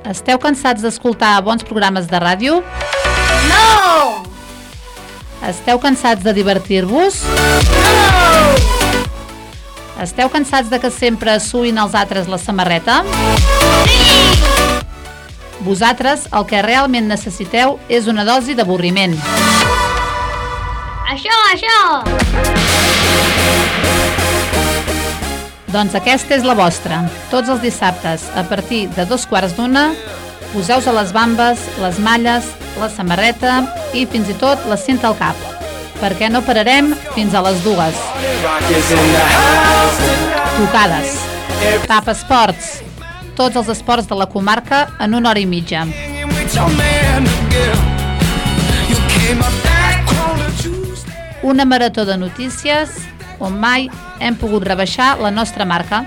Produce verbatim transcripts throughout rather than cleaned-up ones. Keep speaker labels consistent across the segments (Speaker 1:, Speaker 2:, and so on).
Speaker 1: Esteu cansats d'escoltar bons programes de ràdio?
Speaker 2: No!
Speaker 1: Esteu cansats de divertir-vos?
Speaker 2: No!
Speaker 1: Esteu cansats de que sempre suïn els altres la samarreta?
Speaker 2: Sí!
Speaker 1: Vosaltres el que realment necessiteu és una dosi d'avorriment.
Speaker 2: Això, això!
Speaker 1: Doncs aquesta és la vostra. Tots els dissabtes, a partir de dos quarts d'una, poseu-vos a les bambes, les malles, la samarreta i fins i tot la cinta al cap, perquè no pararem fins a les dues. Tocades. Tap Esports. Tots els esports de la comarca en una hora i mitja. Una marató de notícies on mai hem pogut rebaixar la nostra marca.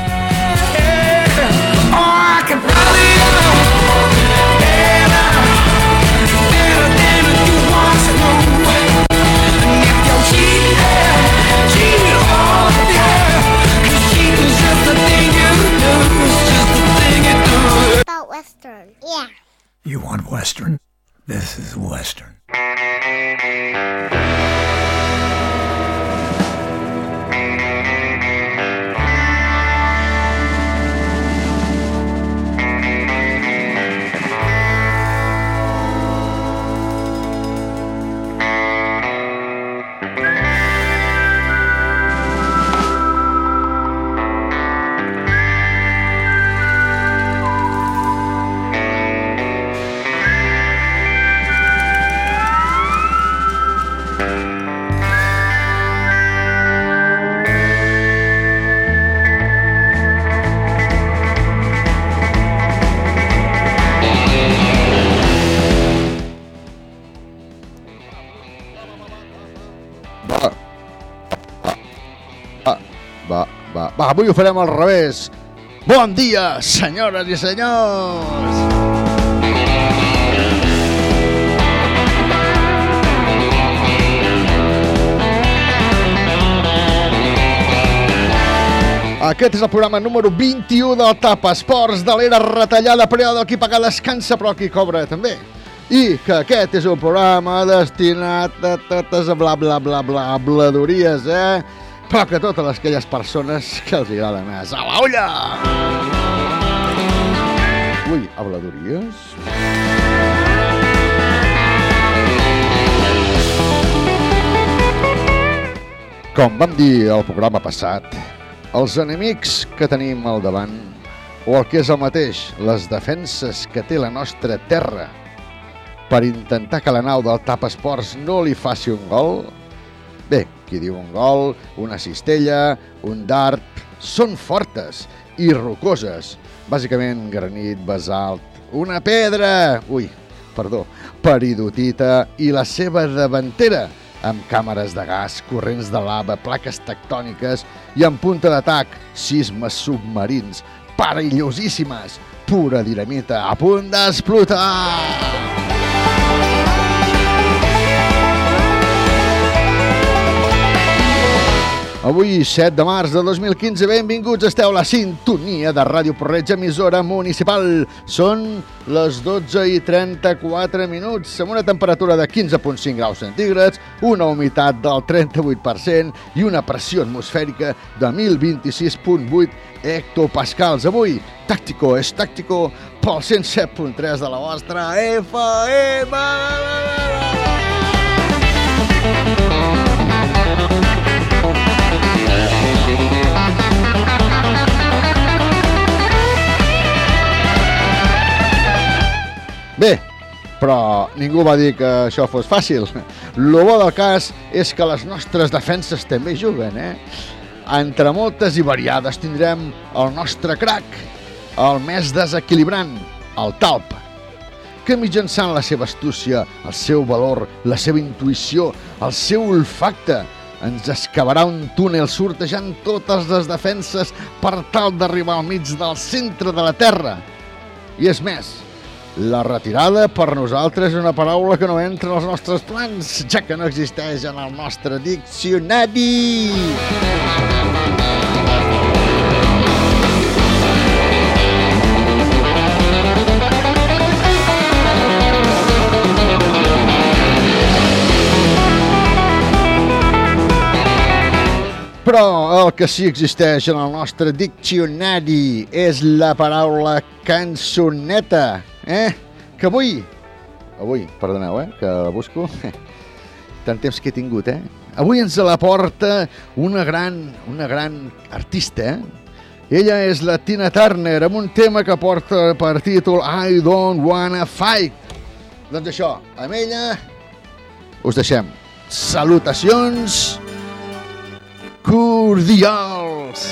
Speaker 2: About Western. Yeah.
Speaker 3: You want Western? This is Western.
Speaker 4: Va, avui ho farem al revés. Bon dia, senyores i senyors! Aquest és el programa número vint-i-u del Tap Esports de l'era retallada, període del qui paga descansa però qui cobra també. I que aquest és un programa destinat a totes a bla bla bla bla bladories, eh? Però que totes aquelles persones que els agrada més a la olla! Ui, habladories? Com vam dir al programa passat, els enemics que tenim al davant, o el que és el mateix, les defenses que té la nostra terra per intentar que la nau del Tap Esports no li faci un gol, bé, qui diu un gol, una cistella, un dart, són fortes i rocoses. Bàsicament granit, basalt, una pedra, ui, perdó, peridotita i la seva davantera, amb càmeres de gas, corrents de lava, plaques tectòniques i en punta d'atac, sismes submarins, perillosíssimes, pura dinamita, a punt d'explotar! Avui, set de març de dos mil quinze, benvinguts, esteu a la sintonia de Ràdio Porreig, emissora municipal. Són les dotze i trenta-quatre minuts, amb una temperatura de quinze coma cinc graus centígrads, una humitat del trenta-vuit per cent i una pressió atmosfèrica de deu vint-i-sis coma vuit hectopascals. Avui, Tàctico és Tàctico pel cent set coma tres de la vostra F M. Bé, però ningú va dir que això fos fàcil. Lo bo del cas és que les nostres defenses també juguen, eh? Entre moltes i variades tindrem el nostre crac, el més desequilibrant, el Talp, que mitjançant la seva astúcia, el seu valor, la seva intuïció, el seu olfacte, ens excavarà un túnel sortejant totes les defenses per tal d'arribar al mig del centre de la Terra. I és més, la retirada per nosaltres és una paraula que no entra en els nostres plans, ja que no existeix en el nostre diccionari. Però el que sí existeix en el nostre diccionari és la paraula cançoneta, eh? Que avui, avui, perdoneu, eh, que la busco, tant temps que he tingut, eh? Avui ens la porta una gran, una gran artista, eh? Ella és la Tina Turner, amb un tema que porta per títol I Don't Wanna Fight. Doncs això, amb ella us deixem. Salutacions cordials.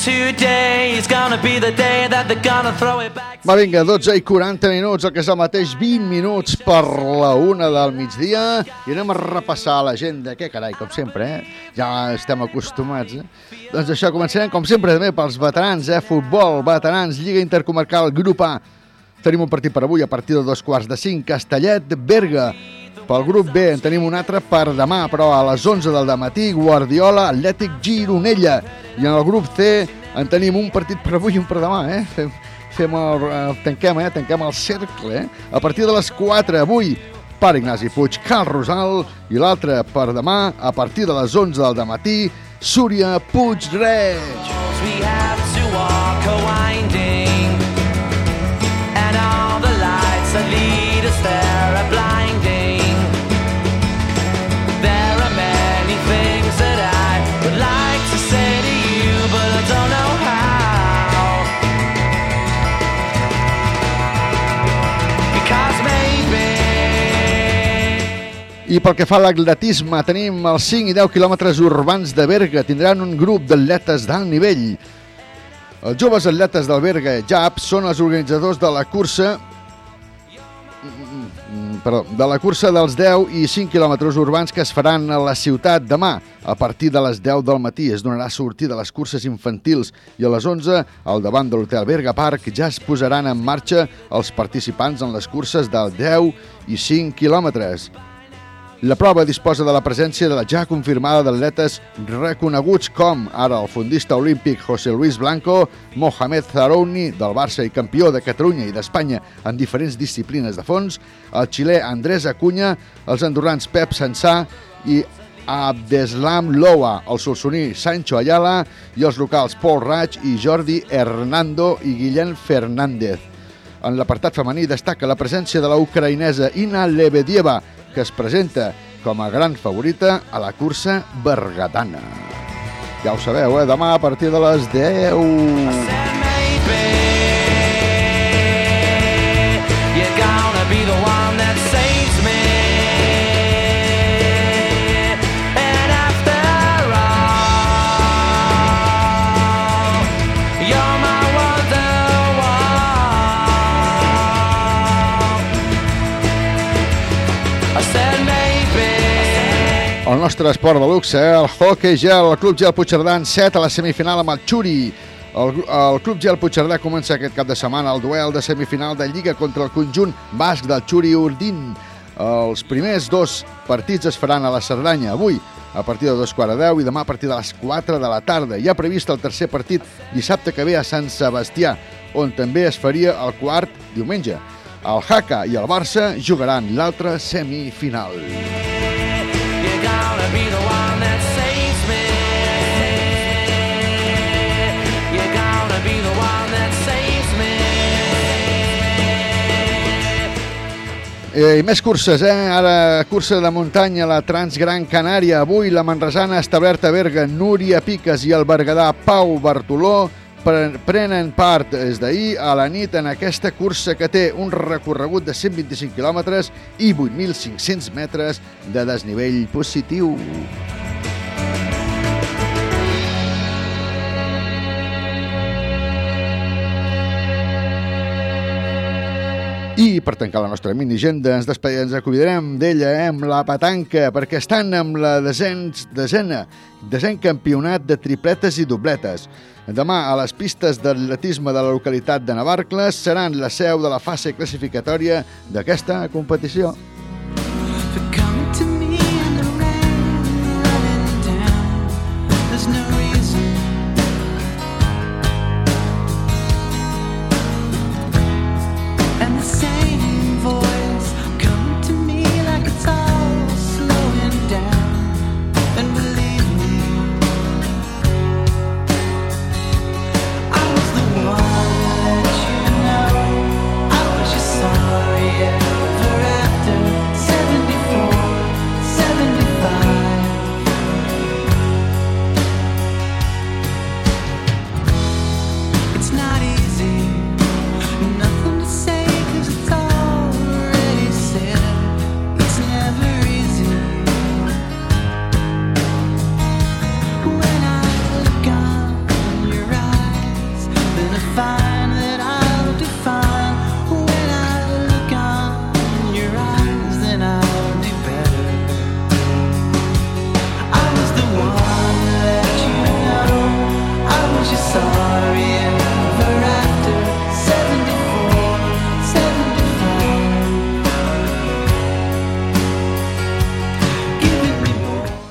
Speaker 5: today is gonna be the day that they're gonna throw it back.
Speaker 4: Va, vinga, dotze i quaranta minuts, el que és el mateix, vint minuts per la una del migdia, i anem a repassar l'agenda, que carai, com sempre, eh? Ja estem acostumats, eh? Doncs això, començarem, com sempre, també pels veterans, eh? Futbol, veterans, Lliga Intercomarcal, Grup A. Tenim un partit per avui a partir de dos quarts de cinc, Castellet, Berga. Pel grup B en tenim un altre per demà, però a les onze del dematí, Guardiola, Atlètic, Gironella. I en el grup C en tenim un partit per avui i un per demà, eh? Fem, fem el, tanquem, eh? Tanquem el cercle, eh? A partir de les quatre, avui, per Ignasi Puig, Cal Rosal, i l'altre per demà, a partir de les onze del dematí, Súria, Puig-reig.
Speaker 5: We have to walk a winding, and all the lights that lead us there are blinding. There are many things that I would like to say to you, but I don't know how. Because maybe.
Speaker 4: I pel que fa a l'atletisme, tenim els cinc i deu quilòmetres urbans de Berga. Tindran un grup d'atletes d'alt nivell. Els joves atletes del Berga J A P són els organitzadors de la cursa perdó, de la cursa dels deu i cinc quilòmetres urbans que es faran a la ciutat demà. A partir de les deu del matí es donarà sortida a les curses infantils i a les onze, al davant de l'hotel Berga Park, ja es posaran en marxa els participants en les curses del deu i cinc quilòmetres. La prova disposa de la presència de la ja confirmada d'atletes reconeguts com ara el fondista olímpic José Luis Blanco, Mohamed Zarouni, del Barça i campió de Catalunya i d'Espanya en diferents disciplines de fons, el xilè Andrés Acuña, els andorrans Pep Sansà i Abdeslam Loa, el solsoní Sancho Ayala i els locals Pol Raig i Jordi Hernando i Guillem Fernández. En l'apartat femení destaca la presència de la ucraïnesa Ina Lebedieva, que es presenta com a gran favorita a la cursa bergadana. Ja ho sabeu, eh? Demà a partir de les deu. El nostre esport de luxe, el hoquei gel, el Club Gel Puigcerdà en set a la semifinal amb el Xuri. El, el Club Gel Puigcerdà comença aquest cap de setmana el duel de semifinal de Lliga contra el conjunt basc del Xuri Urdin. Els primers dos partits es faran a la Cerdanya avui a partir de dos quarts de deu i demà a partir de les quatre de la tarda. Hi ha previst el tercer partit dissabte que ve a Sant Sebastià, on també es faria el quart diumenge. El Jaca i el Barça jugaran l'altra semifinal.
Speaker 5: Gonna be the one that saves me. You're gonna be the one that saves me.
Speaker 4: Eh, I més curses, eh? Ara cursa de muntanya, la Transgran Canària. Avui la manresana establerta Berga, Núria Piques i el berguedà Pau Bartoló prenen part des d'ahir a la nit en aquesta cursa que té un recorregut de cent vint-i-cinc quilòmetres i vuit mil cinc-cents metres de desnivell positiu. I per tancar la nostra minigenda ens, ens acomiadarem d'ella, eh, amb la petanca, perquè estan amb la desens, desena, desena campionat de tripletes i dobletes. Demà a les pistes d'atletisme de la localitat de Navarcles seran la seu de la fase classificatòria d'aquesta competició.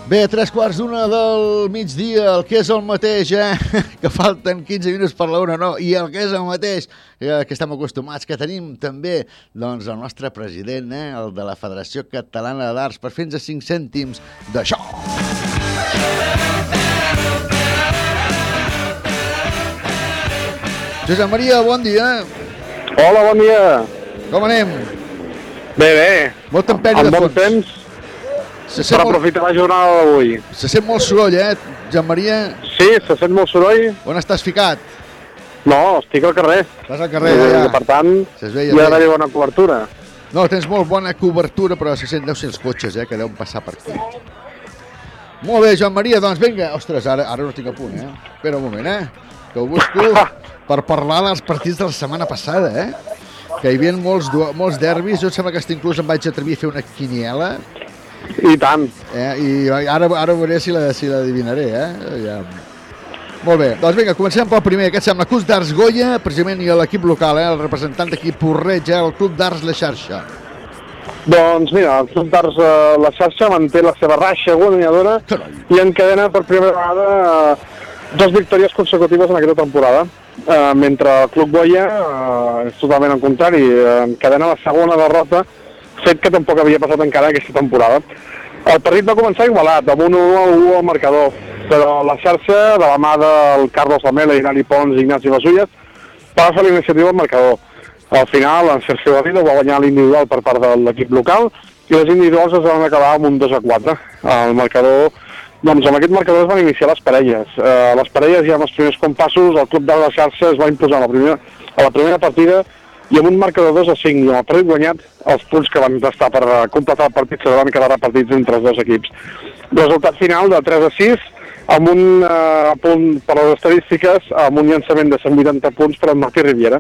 Speaker 4: Bé, a tres quarts d'una del migdia, el que és el mateix, eh? Que falten quinze minuts per la una, no? I el que és el mateix, eh, que estem acostumats, que tenim també doncs, el nostre president, eh? El de la Federació Catalana d'Arts, per fins a cinc cèntims d'això. Josep Maria, bon dia.
Speaker 6: Hola, bon dia.
Speaker 4: Com anem?
Speaker 6: Bé, bé.
Speaker 4: Molt temperi de
Speaker 6: fons. Amb bon temps.
Speaker 4: Se
Speaker 6: per
Speaker 4: molt...
Speaker 6: aprofitar la jornada d'avui.
Speaker 4: Se sent molt soroll, eh, Joan Maria?
Speaker 6: Sí, se sent molt soroll.
Speaker 4: On estàs ficat?
Speaker 6: No, estic al carrer.
Speaker 4: Estàs al carrer,
Speaker 6: ja.
Speaker 4: ja.
Speaker 6: Per tant, hi ha d'haver bona cobertura.
Speaker 4: No, tens molt bona cobertura, però se sent, deu ser els cotxes, eh, que deuen passar per aquí. Molt bé, Joan Maria, doncs vinga. Ostres, ara, ara no estic a punt, eh? Espera un moment, eh? Que ho busco per parlar dels partits de la setmana passada, eh? Que hi havia molts, molts derbis. Jo em sembla que fins inclús em vaig atrevir a fer una quiniela.
Speaker 6: I tant.
Speaker 4: Eh? I ara, ara veuré si la, si l'adivinaré, eh? Ja. Molt bé, doncs vinga, comencem pel primer. Què et sembla? Club d'Arts Goya, precisament, i l'equip local, eh? El representant d'aquí Porreig, eh? El Club d'Arts La Xarxa.
Speaker 6: Doncs mira, el Club d'Arts eh, La Xarxa manté la seva ratxa guanyadora i encadena per primera vegada eh, dos victòries consecutives en aquesta temporada. Eh, mentre el Club Goya eh, és totalment al contrari, eh, encadena la segona derrota, fet que tampoc havia passat encara aquesta temporada. El partit va començar igualat, amb un u a u al marcador, però la xarxa, de la mà del Carlos Lamela, Inali Pons i Ignasi Basullas, va agafar l'iniciativa al marcador. Al final, en Sergio Garrido va guanyar l'individual per part de l'equip local i les individuals es van acabar amb un dos a quatre. El marcador, doncs amb aquest marcador es van iniciar les parelles. Eh, les parelles ja amb els primers compassos, el Club de la Xarxa es va imposar a la primera, a la primera partida i amb un marcador dos a cinc, i amb el partit guanyat, els punts que van restar per completar el partit se van quedar repartits entre els dos equips. Resultat final de tres a sis, amb un eh, punt per les estadístiques, amb un llançament de cent vuitanta punts per al Martí Riviera.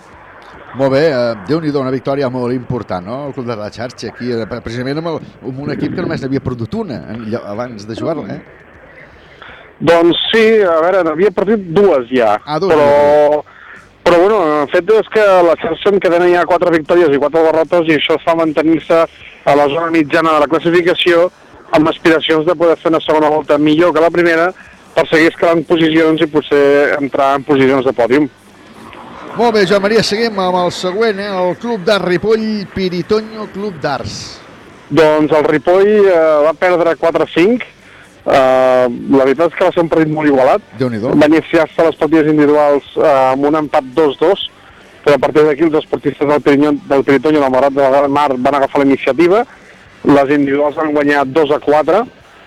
Speaker 4: Molt bé, eh, Déu-n'hi-do, una victòria molt important, no? El Club de la Xarxa, aquí, eh, precisament amb, el, amb un equip que només n'havia perdut una abans de jugar-la, eh?
Speaker 6: Doncs sí, a veure, n'havia perdut dues ja,
Speaker 4: ah, dues,
Speaker 6: però...
Speaker 4: Dues.
Speaker 6: Però bueno, el fet és que la xarxa encadena ja quatre victòries i quatre derrotes i això fa mantenir-se a la zona mitjana de la classificació amb aspiracions de poder fer una segona volta millor que la primera per seguir escalant posicions i potser entrar en posicions de pòdium.
Speaker 4: Molt bé, Joan Maria, seguim amb el següent, eh? El Club d'Arts Ripoll, Piritoño Club d'Arts.
Speaker 6: Doncs el Ripoll eh, va perdre quatre a cinc. Uh, la veritat és que va ser un partit molt igualat. Va iniciar-se les partides individuals uh, amb un empat dos dos, però a partir d'aquí els esportistes del Piritoño, del Piritoño i del Morat de Mar van agafar la iniciativa, les individuals van guanyar dos a quatre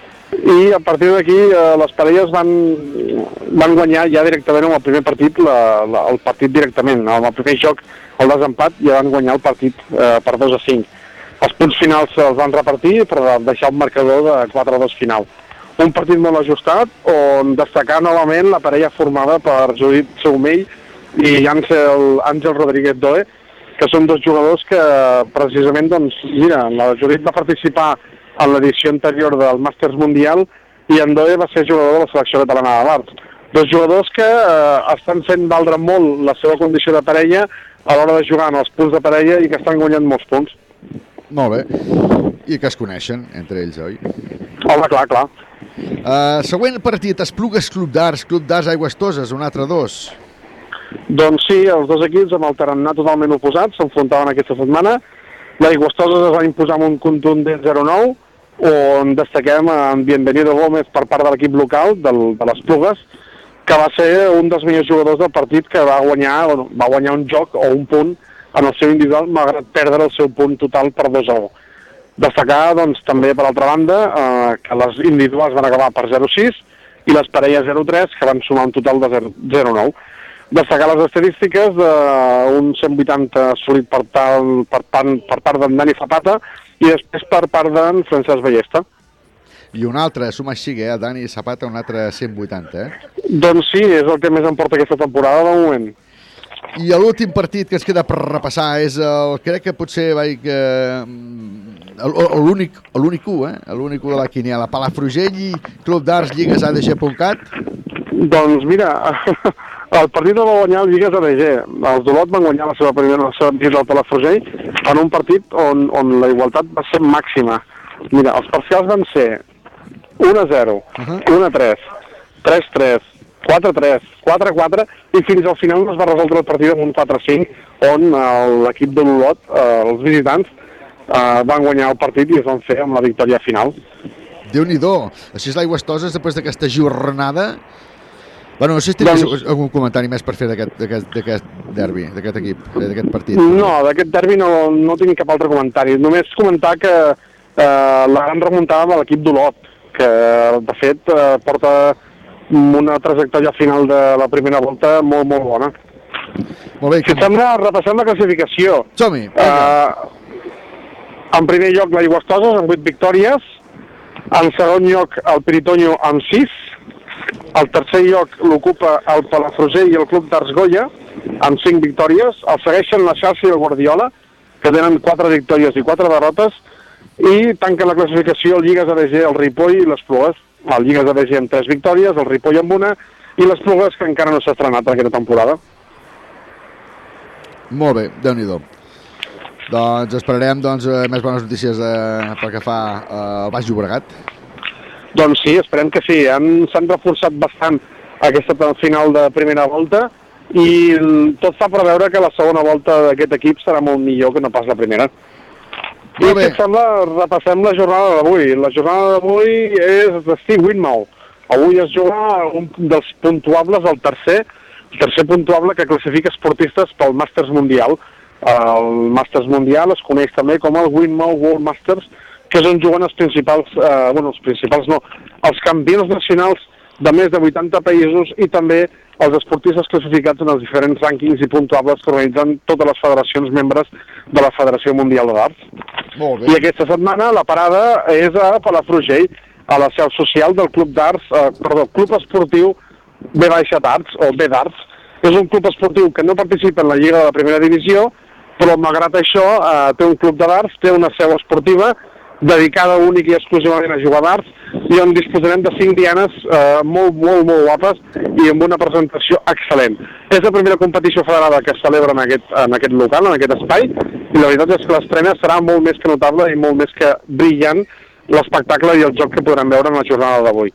Speaker 6: i a partir d'aquí uh, les parelles van, van guanyar ja directament en el primer partit, la, la, el partit directament, en el primer joc, el desempat, ja van guanyar el partit uh, per dos a cinc. Els punts finals els van repartir per deixar un marcador de quatre a dos final. Un partit molt ajustat, on destacar novament la parella formada per Judit Seumell i Àngel, Àngel Rodríguez Doe, que són dos jugadors que precisament, doncs, mira, la Judit va participar en l'edició anterior del Màsters Mundial i en Doe va ser jugador de la selecció catalana de darts. Dos jugadors que eh, estan fent valdre molt la seva condició de parella a l'hora de jugar en els punts de parella i que estan guanyant molts punts.
Speaker 4: Molt bé. I que es coneixen entre ells, oi?
Speaker 6: Home, clar, clar.
Speaker 4: Uh, següent partit, Esplugues Club d'Arts, Club d'Arts Aigües Toses, un altre dos.
Speaker 6: Doncs sí, els dos equips amb el tarannà totalment oposats s'enfrontaven aquesta setmana. L'Aigües Toses es va imposar amb un contundent zero a nou, on destaquem en Bienvenido Gómez per part de l'equip local del, de les Plugues, que va ser un dels millors jugadors del partit, que va guanyar, bueno, va guanyar un joc o un punt en el seu individual, malgrat perdre el seu punt total per dos a u. Destacar, doncs, també, per altra banda, eh, que les individuals van acabar per zero a sis i les parelles zero a tres, que van sumar un total de zero a nou. Destacar les estadístiques d'un cent vuitanta assolit per, tal, per, part, per part d'en Dani Zapata i després per part d'en Francesc Ballesta.
Speaker 4: I un altre, suma així, eh? Dani Zapata, un altre cent vuitanta, eh?
Speaker 6: Doncs sí, és el que més em porta aquesta temporada de moment.
Speaker 4: I l'últim partit que ens queda per repassar és el, crec que potser vaig... Eh, l'únic l'únic u, eh? L'únic u de la quiniela. Palafrugell i Club d'Arts Lligues A D G punt cat.
Speaker 6: Doncs mira, el partit el va guanyar el Lligues A D G. Els d'Olot van guanyar la seva primera la seva visita al Palafrugell en un partit on, on la igualtat va ser màxima. Mira, els parcials van ser un a zero, un a tres, tres a tres, quatre a tres, quatre a quatre, i fins al final es va resoldre el partit amb un quatre a cinc, on l'equip de l'Olot, eh, els visitants, eh, van guanyar el partit i es van fer amb la victòria final.
Speaker 4: Déu-n'hi-do! Així és l'Aigües Toses, després d'aquesta jornada. Bueno, no sé si tenies doncs... algun comentari més per fer d'aquest derbi, d'aquest equip, d'aquest partit.
Speaker 6: No, d'aquest derbi no, no tinc cap altre comentari. Només comentar que eh, la gran remuntada de l'equip d'Olot, que de fet eh, porta una trajectòria final de la primera volta molt, molt bona.
Speaker 4: Molt bé.
Speaker 6: Si com... sembla, repassem la classificació.
Speaker 4: Som-hi.
Speaker 6: Eh, en primer lloc l'Aigües Toses amb vuit victòries, en segon lloc el Piritoño amb sis, el tercer lloc l'ocupa el Palafrugell i el Club d'Arts Goya amb cinc victòries, el segueixen la Xarxa i el Guardiola, que tenen quatre victòries i quatre derrotes, i tanquen la classificació el Lligues A B G, el Ripoll i l'Esplugues. El Lligues A B G amb tres victòries, el Ripoll amb una, i l'Esplugues, que encara no s'ha estrenat aquesta temporada.
Speaker 4: Molt bé, Déu-n'hi-do. Doncs esperarem doncs, més bones notícies eh, pel que fa al Baix Llobregat.
Speaker 6: Doncs sí, esperem que sí. S'han reforçat bastant aquesta final de primera volta i tot fa preveure que la segona volta d'aquest equip serà molt millor que no pas la primera. I si et sembla, repassem la jornada d'avui. La jornada d'avui és de Steve Winmau. Avui es juga un dels puntuables, el tercer, el tercer puntuable que classifica esportistes pel Masters Mundial. El Masters Mundial es coneix també com el Winmau World Masters, que és on juguen els principals, eh, bueno, els principals no, els campions nacionals de més de vuitanta països i també els esportistes classificats en els diferents rànquings i puntuables que organitzen totes les federacions membres de la Federació Mundial de Darts.
Speaker 4: Molt bé.
Speaker 6: I aquesta setmana la parada és a Palafrugell, a la seu social del Club Darts, eh, perdó, Club Esportiu B Darts, o B Darts. És un club esportiu que no participa en la Lliga de la Primera Divisió, però malgrat això eh, té un club de darts, té una seu esportiva dedicada únic i exclusivament a jugar a darts, i on disposarem de cinc dianes eh, molt, molt, molt guapes i amb una presentació excel·lent. És la primera competició federada que es celebra en aquest, en aquest local, en aquest espai, i la veritat és que l'estrena serà molt més que notable i molt més que brillant l'espectacle i el joc que podrem veure en la jornada d'avui.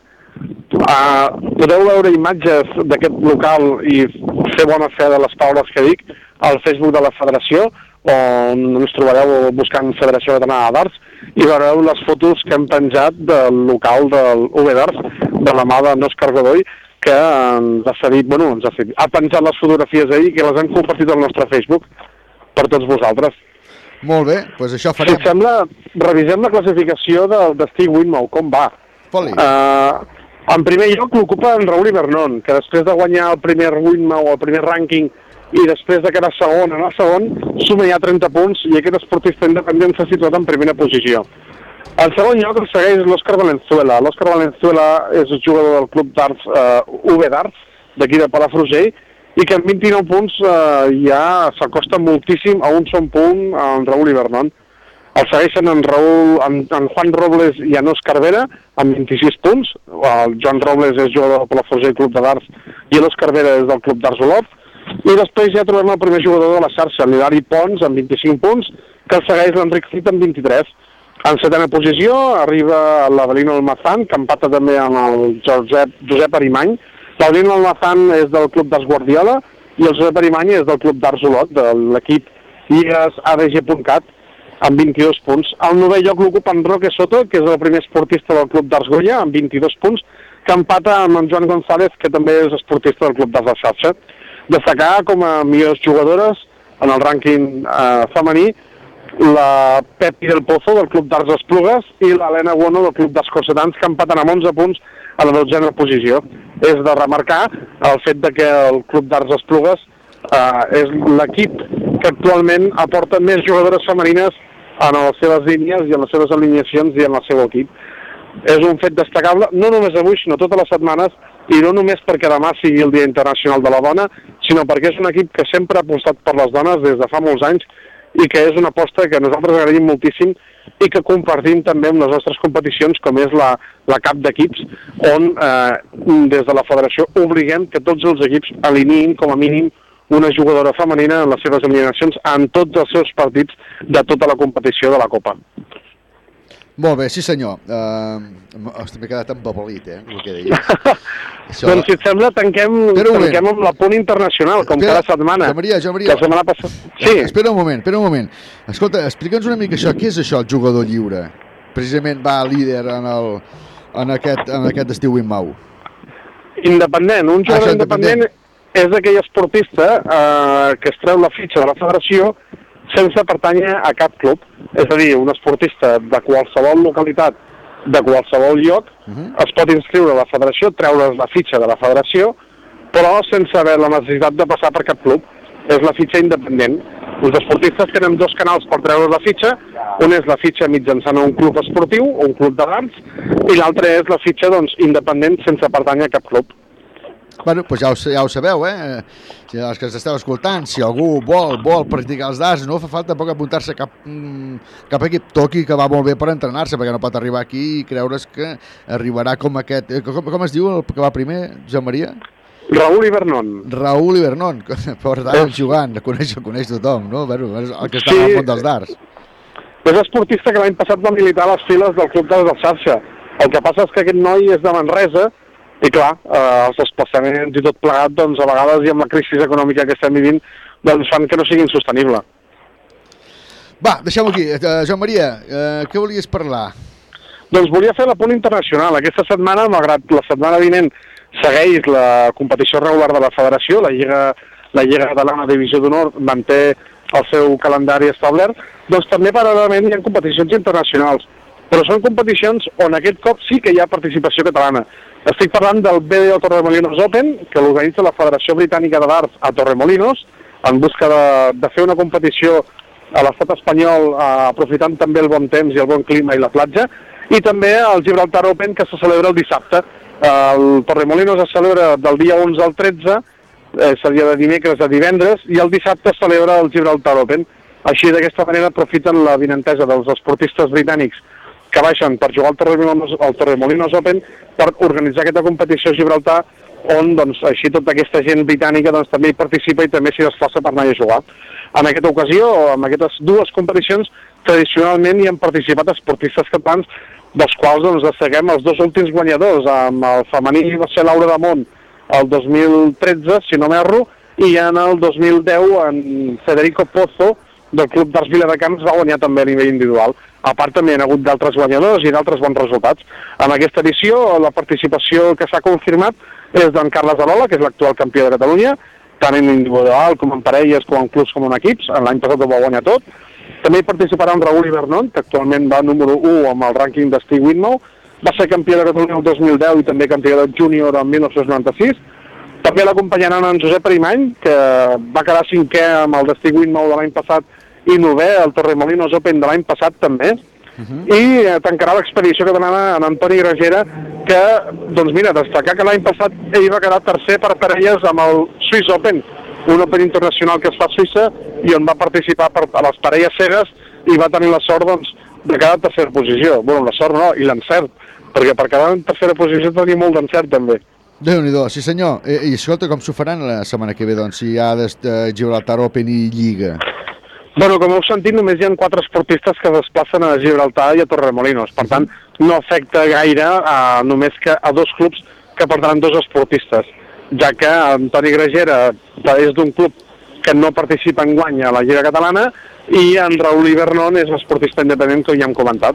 Speaker 6: Uh, podeu veure imatges d'aquest local i fer bona fe de les paraules que dic al Facebook de la Federació, on ens trobareu buscant Federació Catalana de Darts, i veureu les fotos que hem penjat del local del U B Darts, de la mà d'Òscar Godoy, que ens ha cedit, bueno, ens ha cedit, ha penjat les fotografies ahir i que les hem compartit al nostre Facebook per tots vosaltres.
Speaker 4: Molt bé, doncs això farem.
Speaker 6: Si et sembla, revisem la classificació de, de Steve Winmau, com va.
Speaker 4: Foli.
Speaker 6: Uh, en primer lloc l'ocupa en Raúl Ibernon, que després de guanyar el primer Winmau, el primer rànquing, i després de quedar segon en el segon, suma ja trenta punts i aquest esportista independent s'ha situat en primera posició. En segon lloc el segueix l'Òscar Valenzuela. L'Òscar Valenzuela és el jugador del Club Darts eh, U B Darts, d'aquí de Palafrugell, i que amb vint-i-nou punts eh, ja s'acosta moltíssim a un sol punt en Raúl Ibernon. El segueixen en, Raúl, en, en Juan Robles i en Òscar Vera amb vint-i-sis punts. El Joan Robles és jugador del Palafrugell Club de Darts i l'Òscar Vera és del Club Darts Olot. I després ja trobem el primer jugador de la xarxa, l'Hilari Pons, amb vint-i-cinc punts, que el segueix l'Enric Cid amb vint-i-tres. En setena posició arriba l'Avelino Almazán, que empata també amb el Josep, Josep Arimany. L'Avelino Almazán és del Club d'Arts Guardiola i el Josep Arimany és del Club d'Arts Olot, de l'equip lligues A D G punt cat, amb vint-i-dos punts. Al novè lloc l'ocupa en Roque Soto, que és el primer esportista del Club d'Arts Goya, amb vint-i-dos punts, que empata amb en Joan González, que també és esportista del Club d'Arts de Xarxa. Destacar com a millors jugadores en el rànquing eh, femení la Pepi del Pozo del Club d'Arts Esplugues i l'Helena Guono del Club d'Arts Corsetans, que empaten amb onze punts a la dotzena posició. És de remarcar el fet de que el Club d'Arts Esplugues eh, és l'equip que actualment aporta més jugadores femenines en les seves línies i en les seves alineacions i en el seu equip. És un fet destacable, no només avui, sinó totes les setmanes, i no només perquè demà sigui el Dia Internacional de la Dona, sinó perquè és un equip que sempre ha apostat per les dones des de fa molts anys i que és una aposta que nosaltres agraïm moltíssim i que compartim també amb les nostres competicions, com és la, la cap d'equips, on eh, des de la federació obliguem que tots els equips alineïn com a mínim una jugadora femenina en les seves alineacions en tots els seus partits de tota la competició de la Copa.
Speaker 4: Molt bé, sí senyor. Uh, Ostres, m'he quedat empapelit, eh, el que deies.
Speaker 6: Això... Doncs, si et sembla, tanquem, tanquem amb la punt internacional, com espera, cada setmana.
Speaker 4: Jo Maria, jo Maria.
Speaker 6: La setmana passada... Sí.
Speaker 4: Espera un moment, espera un moment. Escolta, explica'ns una mica això. Què és això, el jugador lliure? Precisament va líder en, el, en aquest, en aquest estiu Winmau.
Speaker 6: Independent. Un jugador ah, independent, independent és aquell esportista eh, que es treu la fitxa de la federació sense pertànyer a cap club. És a dir, un esportista de qualsevol localitat, de qualsevol lloc, uh-huh. es pot inscriure a la federació, treure's la fitxa de la federació, però sense haver la necessitat de passar per cap club. És la fitxa independent. Els esportistes tenen dos canals per treure's la fitxa. Un és la fitxa mitjançant un club esportiu, o un club de darts, i l'altre és la fitxa doncs, independent sense pertànyer a cap club.
Speaker 4: Bueno, doncs ja ho, ja ho sabeu, eh? Si els que esteu escoltant, si algú vol vol practicar els darts, no fa falta tampoc apuntar-se cap, cap equip. Toqui que va molt bé per entrenar-se, perquè no pot arribar aquí i creure's que arribarà com aquest... Com, com es diu el que va primer, Joan Maria?
Speaker 6: Raúl Ibernon.
Speaker 4: Raúl Ibernon, per tant, jugant, el coneix, el coneix tothom, no? Bueno, el que està sí. al món dels darts.
Speaker 6: És esportista que l'any passat va militar a les files del Club de la Xarxa. El que passa és que aquest noi és de Manresa, i clar, eh, els desplaçaments i tot plegat, doncs a vegades i amb la crisi econòmica que estem vivint, doncs fan que no sigui insostenible.
Speaker 4: Va, deixem-ho aquí. Uh, Joan Maria, uh, què volies parlar?
Speaker 6: Doncs volia fer la punt internacional. Aquesta setmana, malgrat la setmana vinent segueix la competició regular de la federació, la Lliga, la Lliga Catalana Divisió d'Honor manté el seu calendari establert, doncs també paral·lelament hi ha competicions internacionals. Però són competicions on aquest cop sí que hi ha participació catalana. Estic parlant del B D O Torremolinos Open, que l'organitza la Federació Britànica de Darts a Torremolinos, en busca de, de fer una competició a l'estat espanyol, eh, aprofitant també el bon temps i el bon clima i la platja, i també el Gibraltar Open, que se celebra el dissabte. El Torremolinos es celebra del dia onze al tretze, eh, seria de dimecres a divendres, i el dissabte es celebra el Gibraltar Open. Així, d'aquesta manera, aprofiten la vinentesa dels esportistes britànics que baixen per jugar al Torremolinos, al Torremolinos Open per organitzar aquesta competició a Gibraltar, on doncs, així tota aquesta gent britànica doncs, també hi participa i també s'hi desplaça per anar a jugar. En aquesta ocasió, en aquestes dues competicions, tradicionalment hi han participat esportistes catalans, dels quals doncs, destaquem els dos últims guanyadors. Amb el femení va ser Laura Damont el dos mil tretze, si no m'erro, i en el dos mil deu en Federico Pozo, del Club d'Arts Viladecans, va guanyar també a nivell individual. A part també hi ha hagut d'altres guanyadors i d'altres bons resultats. En aquesta edició la participació que s'ha confirmat és d'en Carles Alola, que és l'actual campió de Catalunya, tant en individual com en parelles, com en clubs com en equips. L'any passat ho va guanyar tot. També hi participarà en Raúl Ibernon, que actualment va número u amb el rànquing d'Estig Winmau. Va ser campió de Catalunya el dos mil deu i també campió de júnior el dinou noranta-sis. També l'acompanyaran en Josep Arimany, que va quedar cinquè amb el d'Estig Winmau de l'any passat i novè el Torremolinos Open de l'any passat també. Uh-huh. I eh, tancarà l'expedició catalana en Antoni Gragera, que, doncs mira, destacar que l'any passat ell va quedar tercer per parelles amb el Swiss Open, un Open internacional que es fa a Suïssa i on va participar per, a les parelles cegues i va tenir la sort doncs, de quedar en tercera posició. Bueno, la sort no, i l'encert, perquè per quedar en tercera posició tenia molt d'encert també.
Speaker 4: Déu-n'hi-do, sí senyor. I, i escolta, com s'ho faran la setmana que ve, doncs, si hi ha des de Gibraltar Open i Lliga?
Speaker 6: Bueno, com heu sentit, només hi ha quatre esportistes que es desplacen a Gibraltar i a Torremolinos. Per tant, no afecta gaire a, només que a dos clubs que perdran dos esportistes, ja que Antoni Gragera és d'un club que no participa en guany a la Lliga Catalana i en Raúl Ibernon és l'esportista independent que ja hem comentat.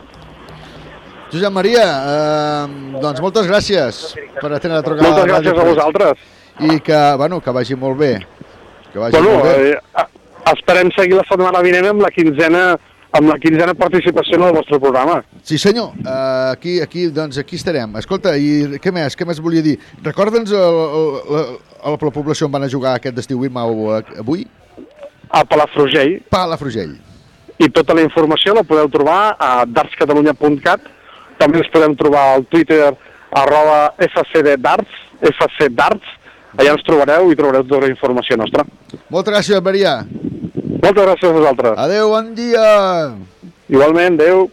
Speaker 4: Josep Maria, eh, doncs moltes gràcies per atendre la trucada.
Speaker 6: Moltes gràcies a vosaltres.
Speaker 4: I que, bueno, que vagi molt bé. Que vagi
Speaker 6: bueno,
Speaker 4: molt bé.
Speaker 6: Eh, esperem seguir la setmana vinent amb la quinzena, amb la quinzena participació en el vostre programa.
Speaker 4: Sí senyor, uh, aquí, aquí, doncs aquí estarem. Escolta, i què més, què més volia dir? Recorda'ns la, la població on van a jugar aquest estiu Winmau avui?
Speaker 6: A Palafrugell.
Speaker 4: Palafrugell.
Speaker 6: I tota la informació la podeu trobar a darts catalunya punt cat. També ens podem trobar al Twitter arroba F C D Darts, F C Darts. Allà ens trobareu i trobareu tota la informació nostra.
Speaker 4: Moltes gràcies, Maria.
Speaker 6: Moltes gràcies a vosaltres.
Speaker 4: Adéu, bon dia.
Speaker 6: Igualment, adéu.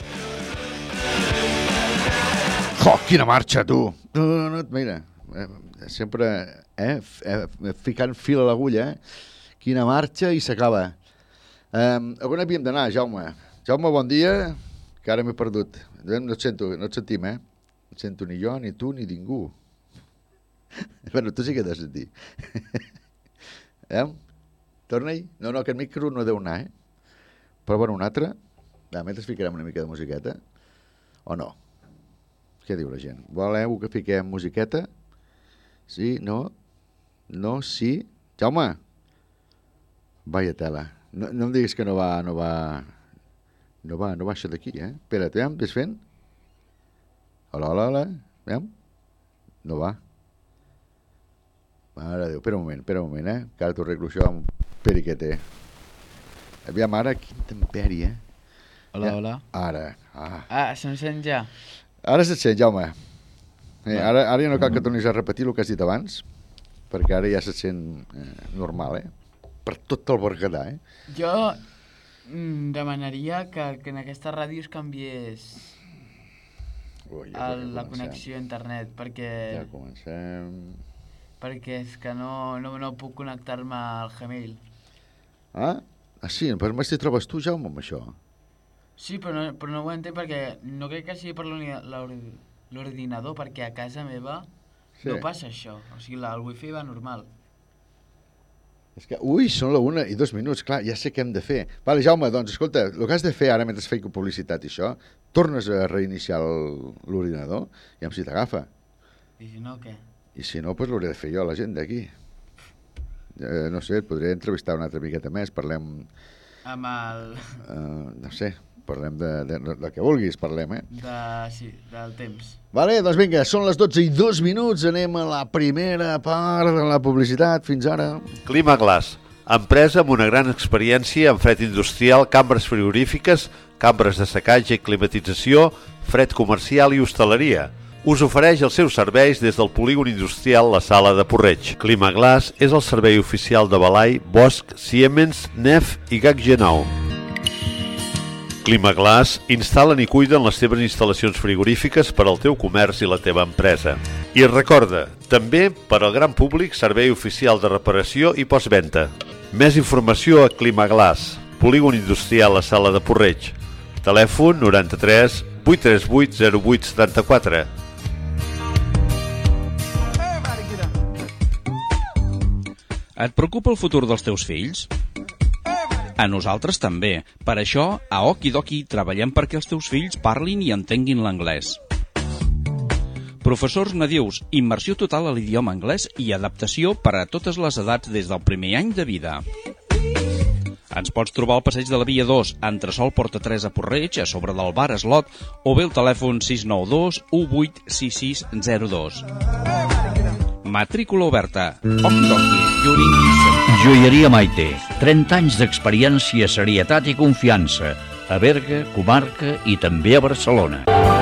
Speaker 4: Oh, quina marxa, tu. Mira, sempre eh, ficant fil a l'agulla, eh? Quina marxa i s'acaba. Eh, on havíem d'anar, Jaume? Jaume, bon dia. que ara m'he perdut. No et sento, no et sentim, eh? No et sento ni jo, ni tu, ni ningú. Bueno, tu sí que t'has sentit. Eh? Torna-hi? No, no, aquest micro no deu anar, eh? Però bueno, un altre. Va, mentre ficarem una mica de musiqueta. O no? Què diu la gent? Voleu que fiquem musiqueta? Sí? No? No? Sí? Jaume? Vaya tela. No, no em diguis que no va... No va, no va, no va això d'aquí, eh? Espera't, veiem, ves fent? Hola, hola, hola. Veiem? No va. Mare de Déu, espera un moment, espera un moment, eh? Que ara t'ho arreglo això amb periquete. Aviam, ara, quin temperi, eh?
Speaker 7: Hola,
Speaker 4: ja.
Speaker 7: hola.
Speaker 4: Ara, ah.
Speaker 7: Ah, se'm sent ja.
Speaker 4: Ara se't sent, Jaume. Eh, ara, ara ja no cal que tornis a repetir el que has dit abans, perquè ara ja se't sent eh, normal, eh? Per tot el Berguedà, eh?
Speaker 7: Jo mm, demanaria que, que en aquesta ràdio es canviés
Speaker 4: Ui, ja
Speaker 7: el, la connexió a internet, perquè...
Speaker 4: Ja comencem...
Speaker 7: Perquè és que no, no, no puc connectar-me al Gmail.
Speaker 4: Ah? Ah, sí? Però més t'hi trobes tu, Jaume, amb això?
Speaker 7: Sí, però no, però no ho entenc perquè no crec que sigui per l'ordinador, perquè a casa meva sí. No passa això. O sigui, el wifi va normal.
Speaker 4: És que, ui, són la una i dos minuts, clar, ja sé què hem de fer. Vale, Jaume, doncs, escolta, el que has de fer ara, mentre feia publicitat i això, tornes a reiniciar l'ordinador i amb si t'agafa.
Speaker 7: I si no, què?
Speaker 4: I si no, doncs l'hauré de fer jo, la gent d'aquí. Eh, no sé, et podré entrevistar una altra miqueta més, parlem...
Speaker 7: Amb el...
Speaker 4: Uh, no sé, parlem de, de, de, de què vulguis, parlem, eh?
Speaker 7: De, sí, del temps.
Speaker 4: Vale, doncs vinga, són les dotze i dos minuts, anem a la primera part de la publicitat, fins ara.
Speaker 8: Climaglass, empresa amb una gran experiència en fred industrial, cambres frigorífiques, cambres de secatge i climatització, fred comercial i hostaleria. Us ofereix els seus serveis des del polígon industrial La Sala de Porreig. Climaglass és el servei oficial de Balai, Bosch, Siemens, Nef i Gaggenau. Climaglass instal·len i cuiden les teves instal·lacions frigorífiques per al teu comerç i la teva empresa. I recorda, també per al gran públic servei oficial de reparació i postventa. Més informació a Climaglass, polígon industrial La Sala de Porreig. Telèfon noranta-tres vuit tres vuit zero vuit setanta-quatre.
Speaker 9: Et preocupa el futur dels teus fills? A nosaltres també. Per això, a Okidoki treballem perquè els teus fills parlin i entenguin l'anglès. Professors nadius, immersió total a l'idioma anglès i adaptació per a totes les edats des del primer any de vida. Ens pots trobar al passeig de la Via dos, entresòl Porta tres a Porreig, a sobre del bar Eslot, o bé el telèfon sis nou dos u vuit sis sis zero dos. Matrícula oberta. Okidoki, your English Center.
Speaker 10: Joieria Maite. trenta anys d'experiència, serietat i confiança. A Berga, comarca i també a Barcelona.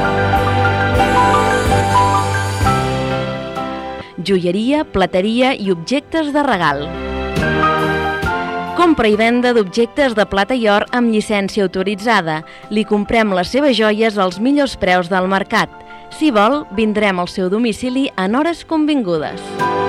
Speaker 11: Joieria, plateria i objectes de regal. Compra i venda d'objectes de plata i or amb llicència autoritzada. Li comprem les seves joies als millors preus del mercat. Si vol, vindrem al seu domicili en hores convingudes.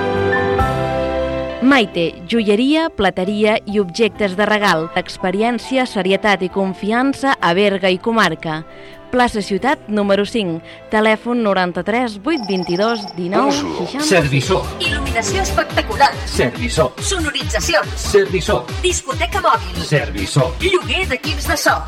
Speaker 11: Maite, joieria, plateria i objectes de regal. Experiència, serietat i confiança a Berga i comarca. Plaça Ciutat, número cinc. Telèfon noranta-tres vuit vint-i-dos dinou seixanta.
Speaker 12: Serviçó.
Speaker 13: Il·luminació espectacular.
Speaker 12: Serviçó.
Speaker 13: Sonoritzacions.
Speaker 12: Serviçó.
Speaker 13: Discoteca mòbil.
Speaker 12: Serviçó.
Speaker 13: Lloguer d'equips de so.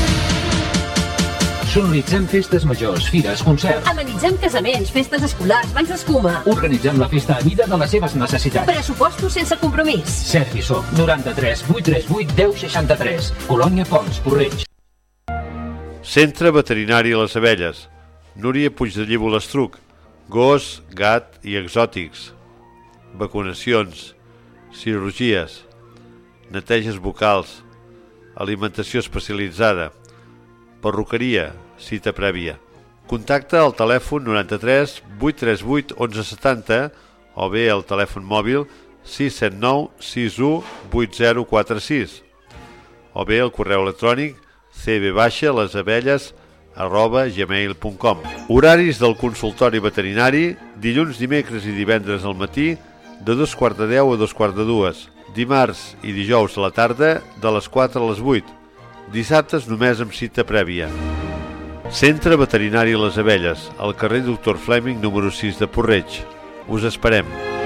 Speaker 12: Sonoritzem festes majors, fires, concerts.
Speaker 13: Amenitzem casaments, festes escolars, banys d'escuma.
Speaker 12: Organitzem la festa a mida de les seves necessitats.
Speaker 13: Pressupostos sense compromís.
Speaker 12: Serviçó. noranta-tres vuit tres vuit deu seixanta-tres. Colònia Pons, Porreig.
Speaker 8: Centre Veterinari Les Abelles. Núria Puigdellíbol Estruc. Gos, gat i exòtics. Vacunacions. Cirurgies. Neteges bucals. Alimentació especialitzada. Perruqueria. Cita prèvia. Contacta al telèfon noranta-tres vuit tres vuit onze setanta o bé al telèfon mòbil sis set nou sis u vuit zero quatre sis o bé al correu electrònic c b lesabelles arroba gmail punt com. Horaris del consultori veterinari: dilluns, dimecres i divendres al matí de dos quarts de deu a dos quarts de dues, dimarts i dijous a la tarda de les quatre a les vuit, dissabtes només amb cita prèvia. Centre Veterinari Les Abelles, al carrer Doctor Fleming número sis de Porreig. Us esperem.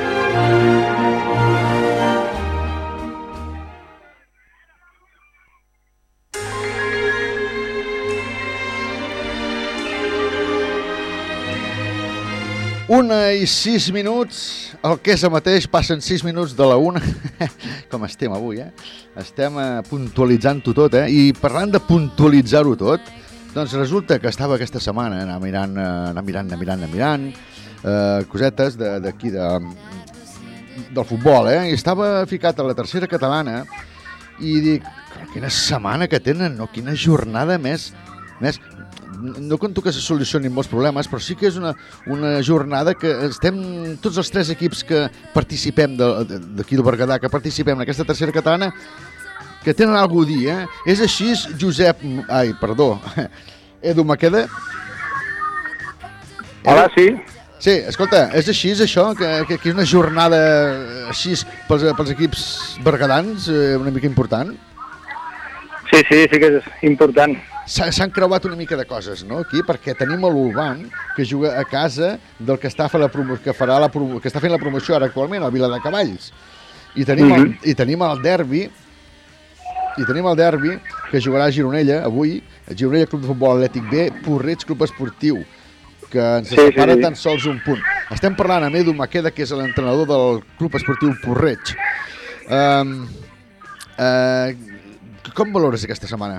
Speaker 4: Una i sis minuts, el que és el mateix, passen sis minuts de la una. Com estem avui, eh? Estem eh, puntualitzant-ho tot, eh? I parlant de puntualitzar-ho tot, doncs resulta que estava aquesta setmana anar mirant, eh, anar mirant, anar mirant, anar mirant, eh, cosetes d'aquí de, de, del futbol, eh? I estava ficat a la tercera catalana i dic, quina setmana que tenen, no? Quina jornada més... més no conto que se solucionin molts problemes, però sí que és una, una jornada que estem, tots els tres equips que participem d'aquí del Berguedà, que participem en aquesta tercera catalana, que tenen alguna a dir, eh? És així, Josep... Ai, perdó. Edu Maqueda?
Speaker 6: Hola, sí.
Speaker 4: Sí, escolta, és així, és això, que, que, que és una jornada així pels, pels equips berguedans, una mica important?
Speaker 6: Sí, sí, sí que és important.
Speaker 4: S'han creuat una mica de coses, no?, aquí, perquè tenim l'Urban, que juga a casa del que està, la promo, que farà la promo, que està fent la promoció ara actualment, al Viladecavalls. I tenim, mm-hmm. el, i tenim el derbi, i tenim el derbi, que jugarà a Gironella, avui, a Gironella Club de Futbol Atlètic B, Porreig Club Esportiu, que ens sí, separa sí, sí. tan sols un punt. Estem parlant amb Edu Maqueda, que és l'entrenador del Club Esportiu Porreig. Um, uh, com valores aquesta setmana?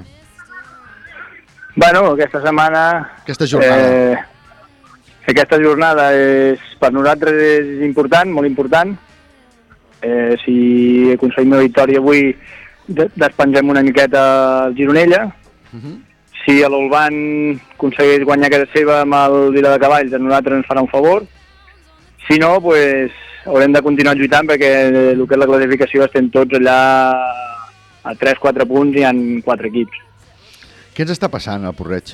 Speaker 6: Bueno, aquesta setmana...
Speaker 4: Aquesta jornada.
Speaker 6: Eh, aquesta jornada és, per nosaltres és important, molt important. Eh, si aconseguim una victòria avui, despengem una miqueta al Gironella. Uh-huh. Si l'Olban aconsegueix guanyar casa seva amb el Viladecavalls, a nosaltres ens farà un favor. Si no, pues, haurem de continuar lluitant perquè el que és la classificació estem tots allà a tres quatre punts i hi ha quatre equips.
Speaker 4: Què ens està passant al Porreig?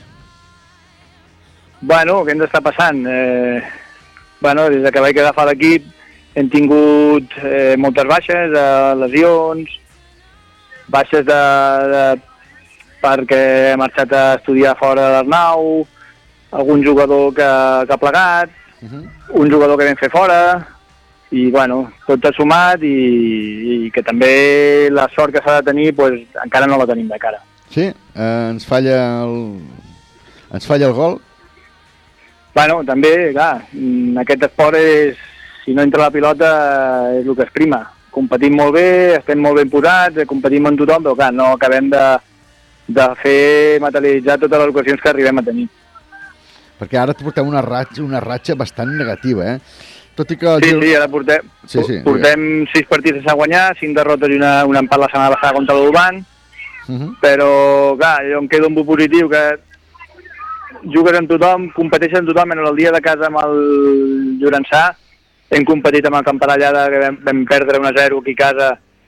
Speaker 6: Bueno, què ens està passant? Eh, bueno, des que vaig agafar l'equip hem tingut eh, moltes baixes, eh, lesions, baixes de, de, perquè he marxat a estudiar fora d'Arnau, algun jugador que, que ha plegat, uh-huh. un jugador que vam fer fora, i bueno, tot ha sumat i, i que també la sort que s'ha de tenir pues, encara no la tenim de cara.
Speaker 4: Sí, eh, ens falla el... ens falla el gol?
Speaker 6: Bueno, també, clar, aquest esport és, si no entra la pilota, és el que es prima. Competim molt bé, estem molt ben posats, competim amb tothom, però clar, no acabem de, de fer materialitzar totes les ocasions que arribem a tenir.
Speaker 4: Perquè ara portem una ratxa, una ratxa bastant negativa, eh? Tot i que...
Speaker 6: Sí, sí, ara portem, sí, sí, portem sis partits sense guanyar, cinc derrotes i una, un empat la setmana passada contra l'Urban. Uh-huh. Però, clar, jo em quedo amb un positiu que jugues amb tothom, competeixes amb tothom, en el dia de casa amb el Llorençà hem competit amb el Camparallada, que vam, vam perdre un a zero aquí a casa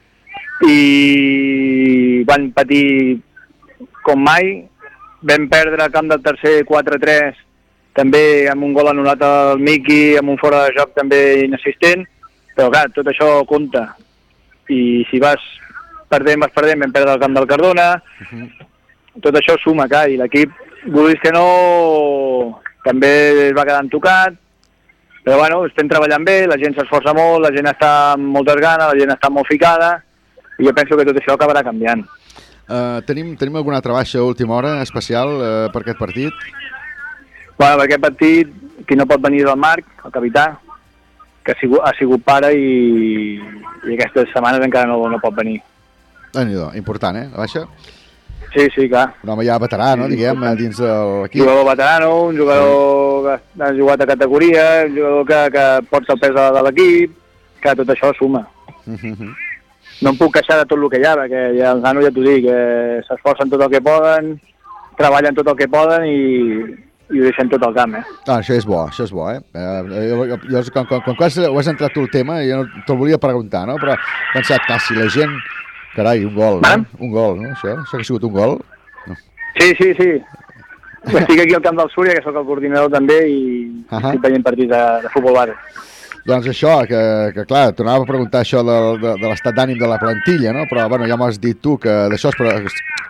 Speaker 6: i van patir com mai, vam perdre al camp del tercer quatre a tres també amb un gol anul·lat al Miqui, amb un fora de joc també inassistent, però clar, tot això compta i si vas perdem, vas perdent, vam perdre el camp del Cardona, uh-huh. tot això suma, clar, i l'equip, vulguis que no, també es va quedant tocat, però bueno, estem treballant bé, la gent s'esforça molt, la gent està amb moltes ganes, la gent està molt ficada, i jo penso que tot això acabarà canviant.
Speaker 4: Uh, tenim, tenim alguna altra baixa a última hora especial uh, per aquest partit?
Speaker 6: Bueno, per aquest partit, qui no pot venir del Marc, el capità, que ha sigut, ha sigut pare i, i aquestes setmanes encara no, no pot venir.
Speaker 4: Déu-n'hi-do, important, eh, la baixa?
Speaker 6: Sí, sí, clar.
Speaker 4: Un home ja veterà, no, diguem, dins de l'equip.
Speaker 6: Un jugador veterano, un jugador que ha jugat a categoria, un jugador que, que porta el pes de, de l'equip, que tot això suma. Uh-huh. No em puc queixar de tot el que hi ha, perquè ja, els nanos ja t'ho dic, eh, s'esforcen tot el que poden, treballen tot el que poden i, i ho deixen tot al camp, eh?
Speaker 4: Ah, això és bo, això és bo, eh? eh jo, jo, quan, quan, quan quasi ho has entrat tu el tema, jo no te'l volia preguntar, no? Però he pensat, que si la gent... Carai, un gol, no? Un gol, no? Això, això que ha sigut un gol? No.
Speaker 6: Sí, sí, sí. Estic aquí al camp del Súria, que sóc el coordinador també, i uh-huh. estic veient partits de, de futbol base.
Speaker 4: Doncs això, que, que clar, t'anava a preguntar això de, de, de l'estat d'ànim de la plantilla, no? Però, bueno, ja m'has dit tu que d'això es,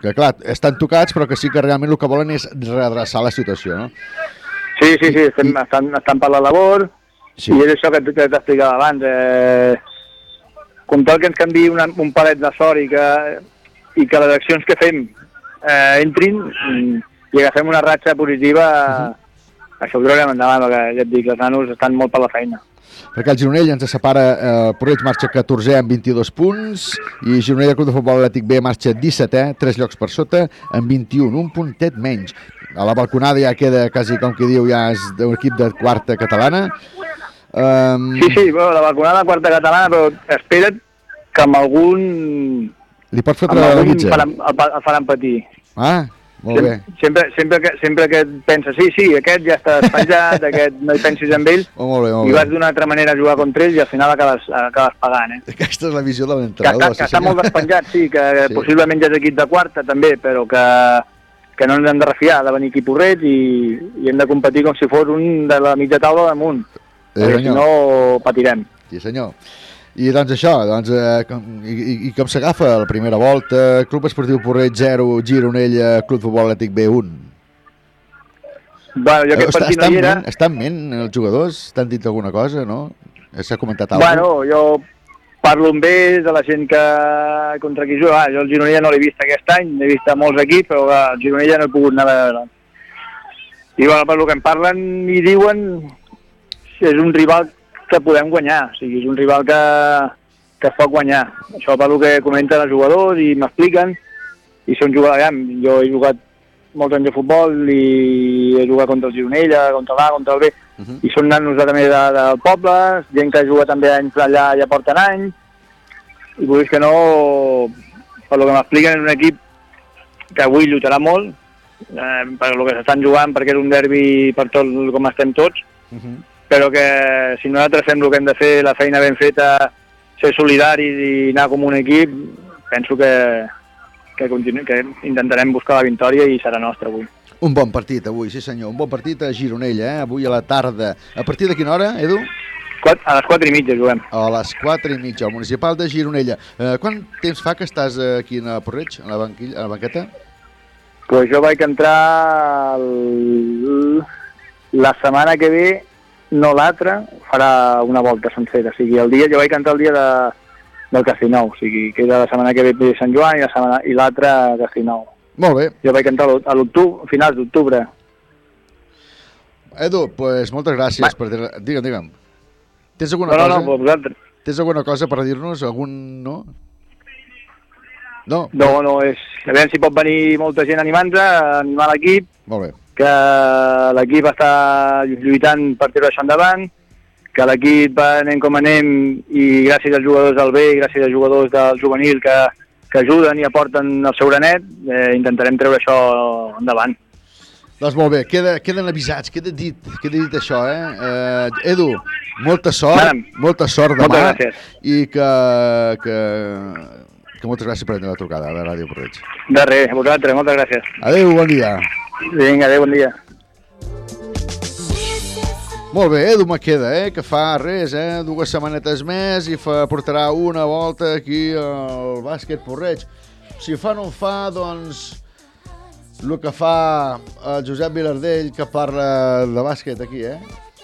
Speaker 4: Que clar, estan tocats, però que sí que realment el que volen és redreçar la situació, no?
Speaker 6: Sí, sí, sí, estem, I... estan, estan per la labor, sí. I és això que, que t'explicava abans. Eh, comptar que ens canviï una, un palet de sort i que, i que les accions que fem eh, entrin i agafem una ratxa positiva, uh-huh. Això ho traurem endavant, perquè ja et dic, els nanos estan molt per la feina.
Speaker 4: Perquè el Gironella ens separa, eh, Porreig marxa catorzè amb vint-i-dos punts i Gironella Club de Futbol Atlètic B marxa dissetè, tres llocs per sota, amb vint-i-un, un puntet menys. A la balconada ja queda quasi, com que diu, ja és d'un equip de quarta catalana. Um...
Speaker 6: Sí, sí, bueno, la balconada quarta catalana, però espera't que amb algun...
Speaker 4: Li pot fotre la guitza?
Speaker 6: Faran, el faran patir.
Speaker 4: Ah, molt bé.
Speaker 6: Sempre, sempre, que, sempre que penses, sí, sí, aquest ja està despenjat, aquest no hi pensis amb ell,
Speaker 4: oh, molt bé, molt
Speaker 6: i vas d'una altra manera a jugar contra ells i al final acabes, acabes pagant, eh?
Speaker 4: Aquesta és la visió de l'entrenador.
Speaker 6: Que, que, que està molt despenjat, sí, que sí. Possiblement ja és equip de quarta també, però que, que no ens hem de refiar de venir aquí a Porreig i, i hem de competir com si fos un de la mitja taula damunt, eh, perquè si no patirem.
Speaker 4: Sí, senyor. I doncs això, doncs, eh, com, i, i com s'agafa la primera volta? Club Esportiu Porreig zero, Gironella, Club Futbol Atlètic B un.
Speaker 6: Bueno, jo aquest partit no hi era...
Speaker 4: Estan ment els jugadors? T'han dit alguna cosa, no? S'ha comentat alguna cosa?
Speaker 6: Bueno, jo parlo amb ells, de la gent que contra qui juga. Jo el Gironella no l'he vist aquest any, l'he vist a molts equips, però el Gironella no he pogut anar a veure. I bueno, per el que em parlen i diuen, és un rival que podem guanyar, o sigui, és un rival que, que es pot guanyar. Això per el que comenten els jugadors i m'expliquen, i són jugadors, jo he jugat molts anys de futbol i he jugat contra el Gironella, contra l'A, contra el B, uh-huh. I són nanos també de, del poble, gent que juga també anys allà ja porten anys, i vull dir que no, per el que m'expliquen, és un equip que avui lluitarà molt, eh, per el que s'estan jugant, perquè és un derbi per tot com estem tots, uh-huh. Però que si nosaltres fem el que hem de fer, la feina ben feta, ser solidaris i anar com un equip, penso que, que, continu, que intentarem buscar la victòria i serà nostra avui.
Speaker 4: Un bon partit avui, sí senyor, un bon partit a Gironella, eh? Avui a la tarda. A partir de quina hora, Edu?
Speaker 6: A les quatre i mitja juguem.
Speaker 4: A les quatre i mitja, al municipal de Gironella. Eh, quant temps fa que estàs aquí a Porreig, a la, banquilla, a la banqueta?
Speaker 6: Pues jo vaig entrar el... la setmana que ve, no l'altra, farà una volta sencera. O sigui, el dia, jo vaig cantar el dia de, del Castellnou, o sigui, que era la setmana que ve de Sant Joan i la setmana, i l'altra Castellnou.
Speaker 4: Molt bé.
Speaker 6: Jo vaig cantar a l'octubre, finals d'octubre.
Speaker 4: Edu, pues moltes gràcies Va. per dir... Digue'm, digue'm. Tens alguna
Speaker 6: no,
Speaker 4: cosa?
Speaker 6: No, no, vosaltres.
Speaker 4: Tens alguna cosa per dir-nos? Algun... no? No?
Speaker 6: No, no, és... A veure si pot venir molta gent animant-se, animar l'equip.
Speaker 4: Molt bé.
Speaker 6: Que l'equip està lluitant per tirar això endavant, que l'equip anem com anem i gràcies als jugadors del B i gràcies als jugadors del juvenil que, que ajuden i aporten el seu granet, eh, intentarem treure això endavant.
Speaker 4: Doncs molt bé, queda, queden avisats, queda dit, queda dit això, eh? eh Edu, molta sort, Anam. molta sort demà.
Speaker 6: Moltes gràcies.
Speaker 4: I que, que, que moltes gràcies per atendre la trucada de Ràdio Porreig.
Speaker 6: De res, a vosaltres, moltes gràcies.
Speaker 4: Adéu, bon dia.
Speaker 6: Vinga, adéu, bon dia.
Speaker 4: Molt bé, Edu Maqueda, eh, que fa res, eh, dues setmanetes més i fa, portarà una volta aquí al bàsquet Porreig. Si fa no fa, doncs, el que fa el Josep Vilardell, que parla de bàsquet aquí, eh?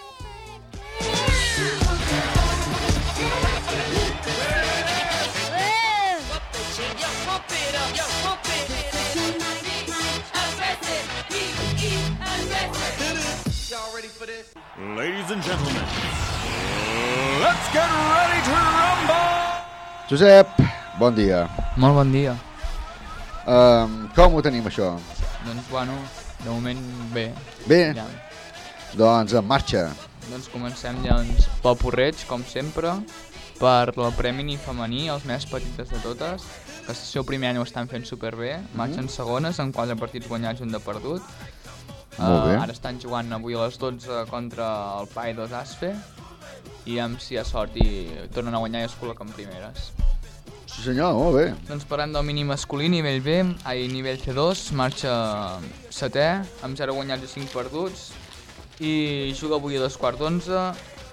Speaker 14: Ladies and gentlemen, let's get ready to rumble!
Speaker 4: Josep, bon dia.
Speaker 15: Molt bon dia.
Speaker 4: Um, com ho tenim, això?
Speaker 15: Doncs, bueno, de moment bé.
Speaker 4: Bé?
Speaker 15: Ja.
Speaker 4: Doncs en marxa.
Speaker 15: Doncs comencem doncs, pel Porreig, com sempre, per el Premi femení, els més petites de totes, que el seu primer any ho estan fent superbé, marxen mm. segones, en quatre partits guanyats, un de perdut. Uh, ara estan jugant avui a les dotze contra el Paidos Asfe i amb si hi ha sort i tornen a guanyar i es col·loquen primeres.
Speaker 4: Sí senyor, molt bé.
Speaker 15: Doncs parlant del mini masculí, nivell B, ai, nivell C dos, marxa setè, amb zero guanyats i cinc perduts i juga avui a dos quarts d'onze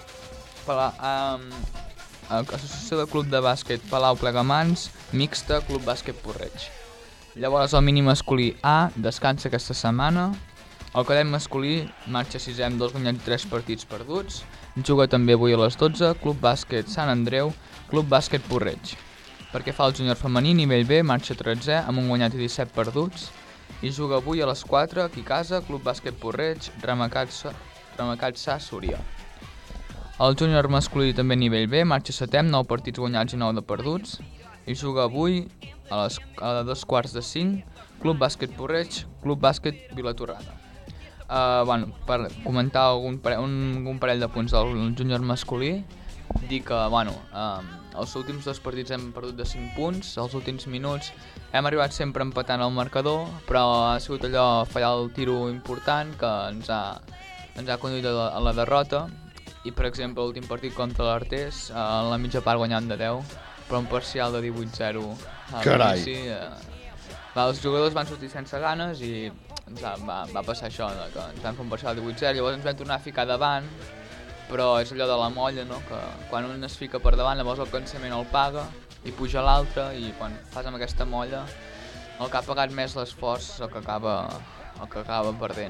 Speaker 15: amb Associació de Club de Bàsquet Palau Plegamans, mixta, Club Bàsquet Porreig. Llavors el mini masculí A descansa aquesta setmana. El cadet masculí marxa sisè amb dos guanyats i tres partits perduts. Juga també avui a les dotze, Club Bàsquet Sant Andreu, Club Bàsquet Porreig. Perquè fa el júnior femení, nivell B, marxa tretzè amb un guanyat i disset perduts. I juga avui a les quatre, aquí a casa, Club Bàsquet Porreig, Ramacat Sa Súria. El júnior masculí també nivell B, marxa setè amb nou partits guanyats i nou de perduts. I juga avui a les a dos quarts de cinc, Club Bàsquet Porreig, Club Bàsquet Vilatorrada. Uh, bueno, per comentar algun parell, un, un parell de punts del júnior masculí, dir que bueno, uh, els últims dos partits hem perdut de cinc punts, els últims minuts hem arribat sempre empatant el marcador, però ha sigut allò fallar el tiro important que ens ha, ens ha conduït a la, a la derrota. I per exemple l'últim partit contra l'Artés, uh, a la mitja part guanyant de deu, però un parcial de divuit zero a l'inici. Uh, els jugadors van sortir sense ganes i ens va, va passar això, no? Que ens vam fer un parcial de divuit zero, llavors ens vam tornar a ficar davant, però és allò de la molla, no? Que quan un es fica per davant, llavors el cansament el paga i puja l'altre, i quan fas amb aquesta molla, el que ha pagat més l'esforç és el que acaba, el que acaba perdent.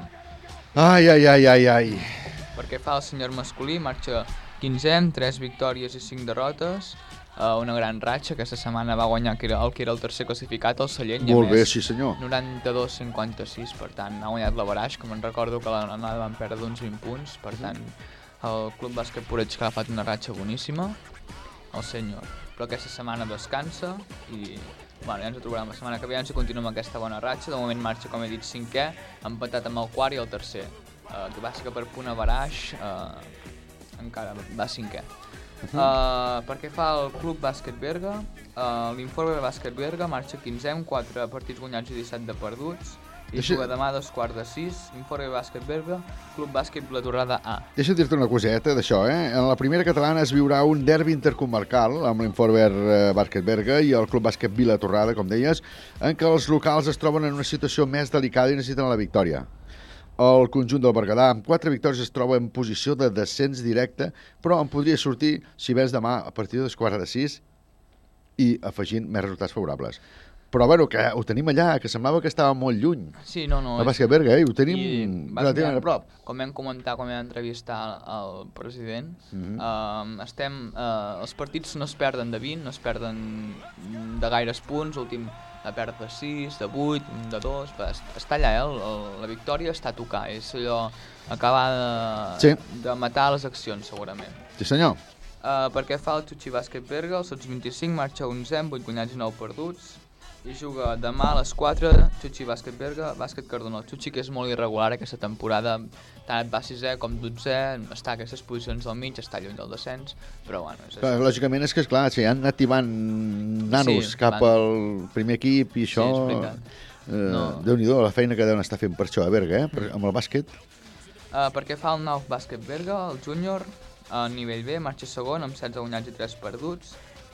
Speaker 4: Ai, ai, ai, ai, ai.
Speaker 15: Perquè fa el senyor masculí, marxa quinzè amb tres victòries i cinc derrotes, Uh, una gran ratxa. Aquesta setmana va guanyar que era el que era el tercer classificat, el Sallent.
Speaker 4: Molt bé, sí senyor.
Speaker 15: noranta-dos a cinquanta-sis, per tant, ha guanyat la Baraix, que me'n recordo que l'anada van perdre d'uns vint punts, per tant, el Club Bàsquet Porreig que ha agafat una ratxa boníssima, el senyor. Però aquesta setmana descansa i bueno, ja ens trobarem la setmana que ve si continuem amb aquesta bona ratxa. De moment marxa, com he dit, cinquè, empatat amb el quart i el tercer. Uh, que bàsicament per punt a Baraix, uh, encara va cinquè. Uh-huh. Uh, perquè fa el Club Bàsquet Berga, uh, l'Informe de Bàsquet Berga marxa quinzè amb quatre partits guanyats i disset de perduts i Deixa... juga demà a dos quarts de sis, Informe de Bàsquet Berga, Club Bàsquet Vilatorrada A.
Speaker 4: Deixa dir-te una coseta d'això, eh? En la primera catalana es viurà un derbi intercomarcal amb l'Informe Bàsquet Berga i el Club Bàsquet Vilatorrada, com deies, en què els locals es troben en una situació més delicada i necessiten la victòria. El conjunt del Berguedà, amb quatre victòries, es troba en posició de descens directe, però en podria sortir, si ves demà, a partir de dos quarts de sis i afegint més resultats favorables. Però, bueno, que ho tenim allà, que semblava que estava molt lluny.
Speaker 15: Sí, no, no.
Speaker 4: El Bàsquet Berga, eh? Ho tenim relativament a prop.
Speaker 15: Com vam comentar, quan vam entrevistar el president, mm-hmm. uh, estem, uh, els partits no es perden de vint, no es perden de gaires punts, l'últim a perd de sis, de vuit, de dos, està allà, eh? El, el, la victòria està a tocar, és allò acabar de,
Speaker 4: sí.
Speaker 15: de matar les accions, segurament.
Speaker 4: Sí, senyor.
Speaker 15: Uh, perquè fa el Xuxi Bàsquet Berga, el Sots vint-i-cinc, marxa onzè amb vuit guanyats i nou perduts, i juga demà a les quatre, Xuxi Bàsquet Berga, Bàsquet Cardona. El Xuxi, que és molt irregular aquesta temporada, tant et va sisè com dotzè, està a aquestes posicions del mig, està lluny del descens, però bueno... És
Speaker 4: clar, lògicament és que, esclar, si han anat tibant nanos sí, cap van... al primer equip i això...
Speaker 15: Sí,
Speaker 4: eh,
Speaker 15: no.
Speaker 4: Déu-n'hi-do, la feina que deuen estar fent per això a Berga, eh? Per, amb el bàsquet.
Speaker 15: Uh, perquè fa el nou Bàsquet Berga, el júnior, a nivell B, marxa segon amb setze guanyats i tres perduts,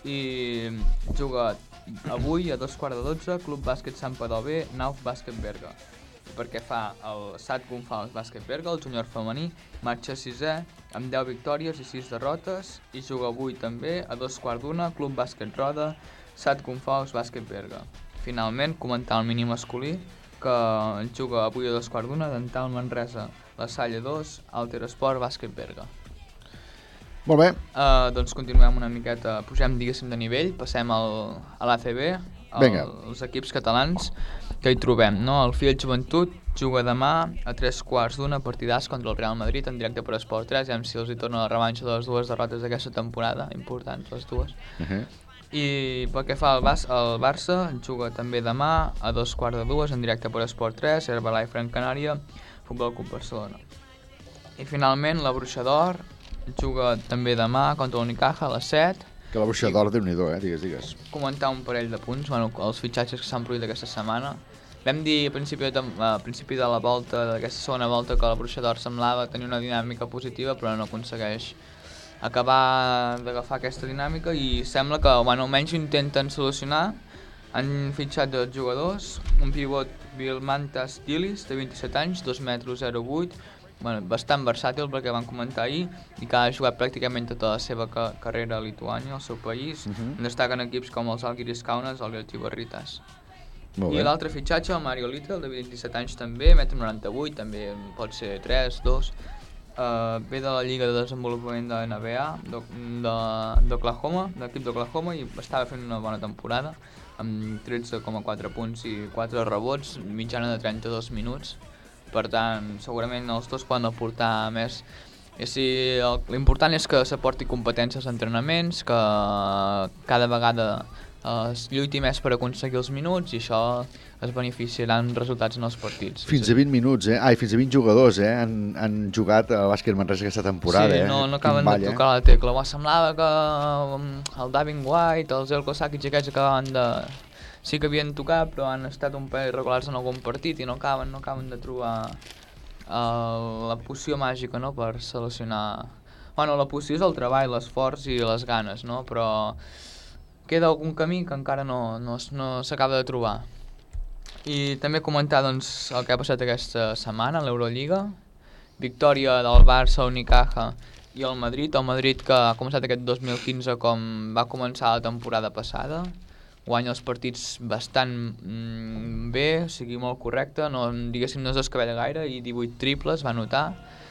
Speaker 15: i juga avui a dos quarts de dotze, Club Bàsquet Sant Padó B, Nauf Bàsquet Berga. Perquè fa el Sat Gonfals Bàsquet Berga, el júnior femení, marxa sisè amb deu victòries i sis derrotes, i juga avui també a dos quarts d'una, Club Bàsquet Roda, Sat Gonfals Bàsquet Berga. Finalment, comentar el mini masculí, que juga avui a dos quarts d'una, Dental Manresa, La Salle dos, Alter Esport Bàsquet Berga.
Speaker 4: Molt bé.
Speaker 15: Uh, doncs continuem una miqueta, pugem diguéssim de nivell, passem al, a l'A C B, el, els equips catalans que hi trobem, no? El Fiel Joventut juga demà a tres quarts d'una, partidàs contra el Real Madrid en directe per Esport tres, ja si els hi torna la revanxa de les dues derrotes d'aquesta temporada, importants les dues. Uh-huh. I pel que fa al, Bas, el Barça, juga també demà a dos quarts de dues en directe per Esport tres, Herbalife Gran Canària, Futbol Club Barcelona. I finalment la Bruixa d'Or juga també demà contra l'Unicaja a les set.
Speaker 4: Que la Bruixa d'Or, Déu-n'hi-do, eh? Digues, digues.
Speaker 15: Comentar un parell de punts, bueno, els fitxatges que s'han produït aquesta setmana. Vam dir a principi de, a principi de la volta, d'aquesta segona volta, que la Bruixa d'Or semblava tenir una dinàmica positiva, però no aconsegueix acabar d'agafar aquesta dinàmica i sembla que, bueno, almenys ho intenten solucionar. Han fitxat dos jugadors, un pivot Vilmantas Dilis, de vint-i-set anys, dos metres zero vuit, bueno, bastant versàtil perquè van comentar ahir i que ha jugat pràcticament tota la seva ca carrera a Lituània, al seu país. Uh-huh. En destaquen equips com els Algiris Kaunas o el Lietuva Ritas. I l'altre fitxatge, el Mario Little, de vint-i-set anys també, metre noranta-vuit, també pot ser tres, dos. Uh, ve de la Lliga de Desenvolupament de la N B A, d'Oklahoma, de, l'equip d'Oklahoma, i estava fent una bona temporada, amb tretze coma quatre punts i quatre rebots, mitjana de trenta-dos minuts. Per tant, segurament els dos poden aportar més. I si l'important és que s'aporti competències als entrenaments, que cada vegada es lluiti més per aconseguir els minuts, i això es beneficiaran resultats en els partits.
Speaker 4: Fins a vint minuts, eh? Ai, fins a vint jugadors, eh? Han, han jugat a bàsquet Manresa aquesta temporada,
Speaker 15: sí,
Speaker 4: eh?
Speaker 15: Sí, no, no acaben de tocar eh? la tecla. M'ha semblava que el Davin White, els Elko Sakic aquests acaben de... Sí que havien tocat, però han estat un parell irregulars en algun partit i no acaben, no acaben de trobar uh, la poció màgica, no?, per solucionar... Bueno, la poció és el treball, l'esforç i les ganes, no?, però queda algun camí que encara no, no, no s'acaba de trobar. I també comentar, doncs, el que ha passat aquesta setmana a l'Eurolliga. Victòria del Barça, Unicaja i el Madrid. El Madrid que ha començat aquest dos mil quinze com va començar la temporada passada. Guanya els partits bastant mm, bé, o sigui, molt correcte, no, diguéssim, no es descabella gaire, i divuit triples va anotar.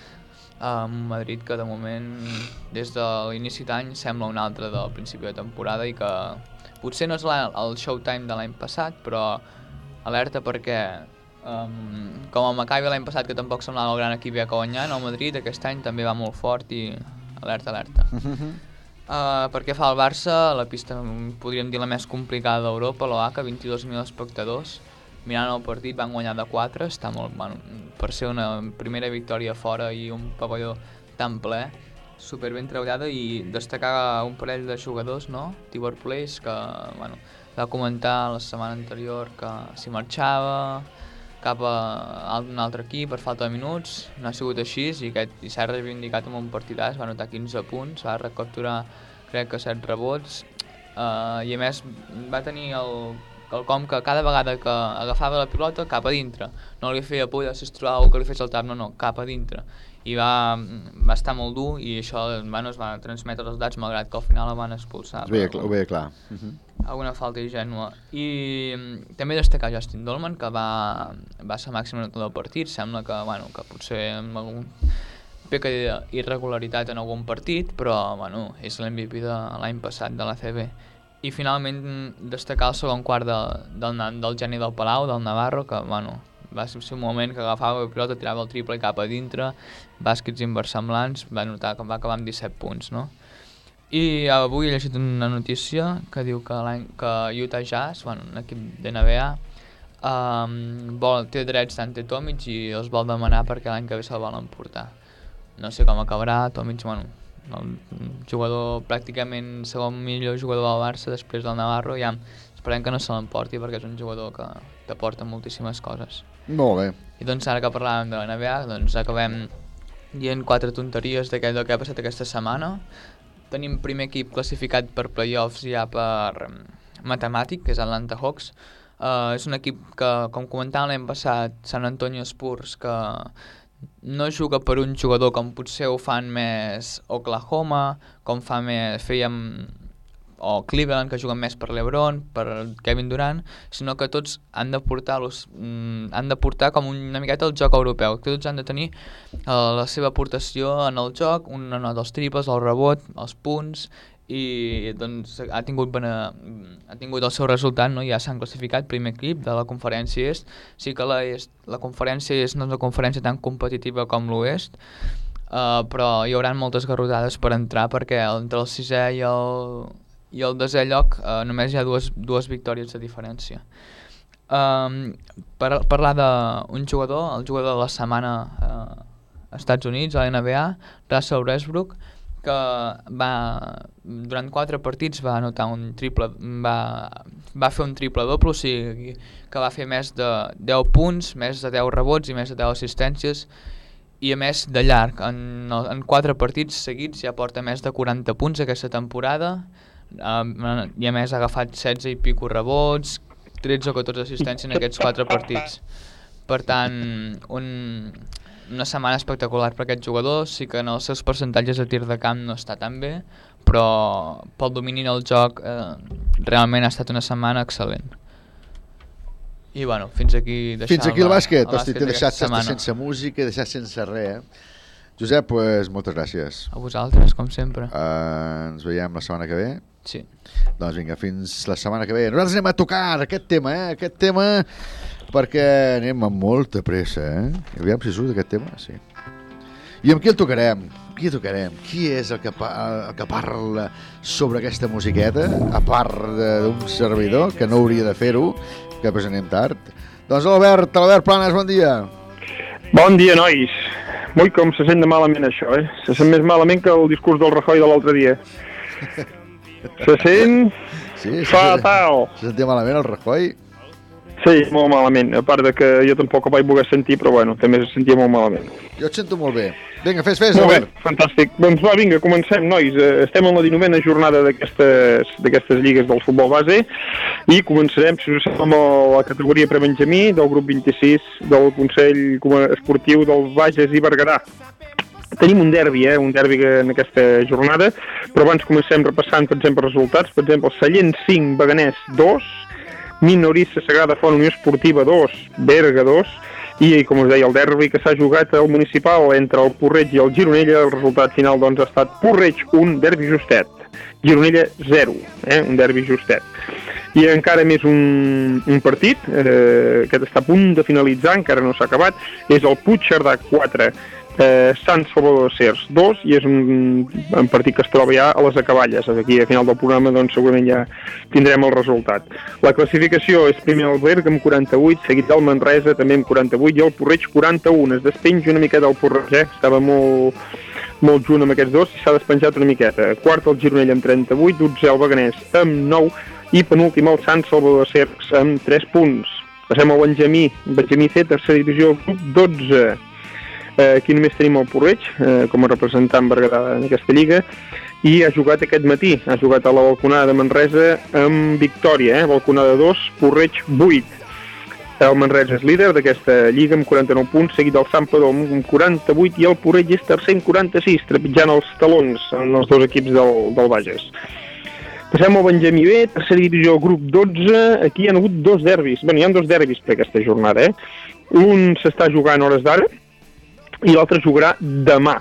Speaker 15: Un um, Madrid que de moment, des de l'inici d'any, sembla un altre del principi de temporada i que potser no és el Showtime de l'any passat, però alerta perquè, um, com el Maccabi l'any passat, que tampoc semblava el gran equip que guanyant, el Madrid aquest any també va molt fort i alerta, alerta. Uh, perquè fa el Barça, la pista podríem dir la més complicada d'Europa, l'O H K, vint-i-dos mil espectadors. Mirant el partit van guanyar de quatre, està molt, bueno, per ser una primera victòria fora i un pavelló tan ple, super ben treballada, i destacar un parell de jugadors, no? Tibor Place, que bueno, va comentar la setmana anterior que s'hi marxava cap a un altre equip per falta de minuts, no ha sigut així i, aquest, i s'ha reivindicat amb un partidàs, va anotar quinze punts, va recapturar crec que set rebots, uh, i a més va tenir el quelcom que cada vegada que agafava la pilota cap a dintre, no li feia por si es trobava que li fes el tap, no, no, cap a dintre, i va, va estar molt dur i això bueno, es va transmetre els dats malgrat que al final el van expulsar.
Speaker 4: Ho veia, ho veia clar. Uh -huh.
Speaker 15: Alguna falta ingènua. I també destacar Justin Dolman, que va, va ser màxim anotador del partit, sembla que, bueno, que potser amb algun peca d'irregularitat en algun partit, però bueno, és l'M V P de l'any passat de la C B. I finalment destacar el segon quart de, del, del geni del Palau, del Navarro, que bueno, va ser un moment que agafava la pilota, tirava el triple cap a dintre, bàsquets inversemblants, va notar que va acabar amb disset punts, no? I avui he llegit una notícia que diu que, que Utah Jazz, bueno, un equip de N B A, um, vol, té drets d'Ante Tomic i els vol demanar perquè l'any que ve se'l volen portar. No sé com acabarà, Tomic, bueno, el jugador pràcticament segon millor jugador del Barça després del Navarro, ja esperem que no se l'emporti perquè és un jugador que t'aporta moltíssimes coses.
Speaker 4: Molt bé.
Speaker 15: I doncs ara que parlàvem de la N B A, doncs acabem dient quatre tonteries d'aquell que ha passat aquesta setmana. Tenim primer equip classificat per playoffs ja per matemàtic, que és Atlanta Hawks. Uh, és un equip que, com comentàvem l'any passat, San Antonio Spurs, que no juga per un jugador com potser ho fan més Oklahoma, com fa més, fèiem, o Cleveland, que juguen més per LeBron, per Kevin Durant, sinó que tots han de portar-los, mm, han de portar com una miqueta el joc europeu, que tots han de tenir uh, la seva aportació en el joc, una nota dels triples, el rebot, els punts, i doncs ha tingut, bena, ha tingut el seu resultat, no? Ja s'han classificat primer equip de la conferència est. Sí que la, est, la conferència est no és una conferència tan competitiva com l'oest, uh, però hi haurà moltes garrotades per entrar perquè entre el sisè i el, i el desè lloc uh, només hi ha dues, dues victòries de diferència. Um, per, parlar d'un jugador, el jugador de la setmana uh, als Estats Units, a la N B A, Russell Westbrook, que va, durant quatre partits va anotar un triple, va, va fer un triple doble, o sigui que va fer més de deu punts, més de deu rebots i més de deu assistències, i a més de llarg, en, en quatre partits seguits ja porta més de quaranta punts aquesta temporada, eh, i a més ha agafat setze i pico rebots, tretze o catorze assistències en aquests quatre partits. Per tant, un... una setmana espectacular per aquest jugador. Sí que en els seus percentatges de tir de camp no està tan bé, però pel domini del joc eh, realment ha estat una setmana excel·lent. I bueno, fins aquí deixar
Speaker 4: Fins aquí el bàsquet.
Speaker 15: el
Speaker 4: Hosti,
Speaker 15: bàsquet
Speaker 4: t'he deixat
Speaker 15: d'aquesta setmana.
Speaker 4: sense música, t'he deixat sense res, eh? Josep, pues, moltes gràcies.
Speaker 15: A vosaltres, com sempre.
Speaker 4: Uh, ens veiem la setmana que ve.
Speaker 15: Sí.
Speaker 4: Doncs vinga, fins la setmana que ve. Nosaltres anem a tocar aquest tema, eh? Aquest tema, perquè anem amb molta pressa, eh? Aviam si surt aquest tema, sí. I amb qui el tocarem? Qui el tocarem? Qui és el que, pa el que parla sobre aquesta musiqueta, a part d'un servidor, que no hauria de fer-ho, que pues anem tard? Doncs Albert, Albert Planes, bon dia.
Speaker 6: Bon dia, nois. Ui, com se sent de malament això, eh? Se sent més malament que el discurs del Rajoy de l'altre dia. Se sent
Speaker 4: sí,
Speaker 6: fatal.
Speaker 4: Se sentia malament el Rajoy?
Speaker 6: Sí, molt malament. A part de que jo tampoc el vaig voler sentir, però bueno, també se sentia molt malament.
Speaker 4: Jo et sento molt bé. Vinga, fes, fes,
Speaker 6: molt
Speaker 4: Albert.
Speaker 6: Bé, fantàstic. Doncs va, vinga, comencem, nois. Estem en la dinovena jornada d'aquestes lligues del futbol base i començarem, si us sembla, amb la categoria prebenjamí del grup vint-i-sis del Consell Esportiu del Bages i Berguedà. Tenim un derbi, eh? un derbi en aquesta jornada, però abans comencem repassant, per exemple, resultats. Per exemple, Sallent cinc, Beganès dos, Minorissa Sagrada Font Unió Esportiva dos, Berga dos, i com us deia el derbi que s'ha jugat al municipal entre el Porreig i el Gironella. El resultat final doncs ha estat Porreig un, derbi justet, Gironella zero, eh? un derbi justet. I encara més un, un partit, eh, que està a punt de finalitzar, encara no s'ha acabat, és el Puigcerdà quatre, Eh, Sant Salvador de Cers dos, i és un, un partit que es troba ja a les acaballes. Aquí a final del programa doncs segurament ja tindrem el resultat. La classificació és primer el Berga amb quaranta-vuit, seguit del Manresa també amb quaranta-vuit, i el Porreig quaranta-un. Es despenja una miqueta el Porreig, eh? Estava molt, molt junt amb aquests dos i s'ha despenjat una miqueta. Quart el Gironella amb trenta-vuit, dotzè el Beganès amb nou i penúltim el Sant Salvador de Cers amb tres punts. Passem al Benjamí, Benjamí C, tercera divisió, grup dotze. Eh, aquí només tenim el Porreig eh, com a representant berguedà en aquesta lliga, i ha jugat aquest matí, ha jugat a la balconada de Manresa amb victòria, eh? balconada dos, Porreig vuit. El Manresa és líder d'aquesta lliga amb quaranta-nou punts, seguit del Santpedor amb quaranta-vuit, i el Porreig és tercer amb quaranta-sis, trepitjant els talons en els dos equips del, del Bages. Passem al Benjamí B, tercera divisió, grup dotze. Aquí hi ha hagut dos derbis, bé, hi ha dos derbis per aquesta jornada, eh? Un s'està jugant a hores d'ara i l'altre jugarà demà.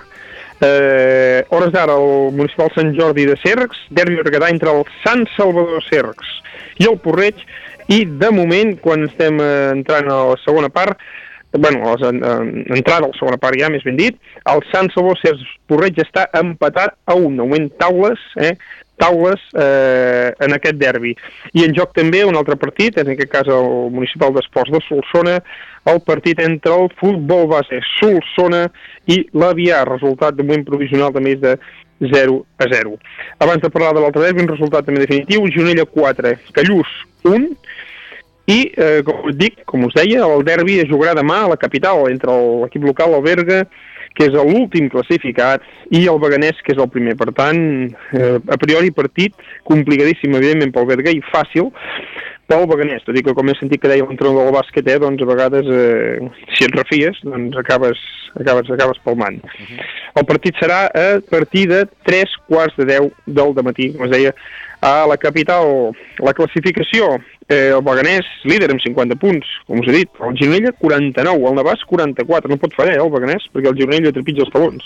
Speaker 6: Eh, hores d'ara, el municipal Sant Jordi de Cercs, derbi berguedà entre el Sant Salvador de Cercs i el Porreig, i de moment, quan estem eh, entrant a la segona part, bueno, entrada a la segona part ja, més ben dit, el Sant Salvador de Cercs Porreig està empatat a un, augment taules, eh, taules eh, en aquest derbi. I en joc també un altre partit, en aquest cas el Municipal d'Esports de Solsona, el partit entre el futbol base Solsona i l'Avià. Resultat de moment provisional també és de zero a zero. Abans de parlar de l'altre derbi, un resultat també definitiu, Gironella quatre, Callús un, i eh, com us dic, com us deia, el derbi es jugarà demà a la capital entre l'equip local, el Berga, que és l'últim classificat, i el Beganès, que és el primer. Per tant, eh, a priori partit complicadíssim, evidentment, pel Berga, i fàcil pel Beganès, tot i que, com he sentit que deia l'entrenador del bàsquet, eh, doncs a vegades, eh, si et refies, doncs acabes, acabes, acabes palmant. Uh-huh. El partit serà a partir de tres quarts de deu del dematí, com es deia, a la capital. La classificació, eh, el Beganès líder amb cinquanta punts, com us he dit, el Gironella quaranta-nou, el Navàs quaranta-quatre, no pot fallar, eh, el Beganès, perquè el Gironella trepitja els talons.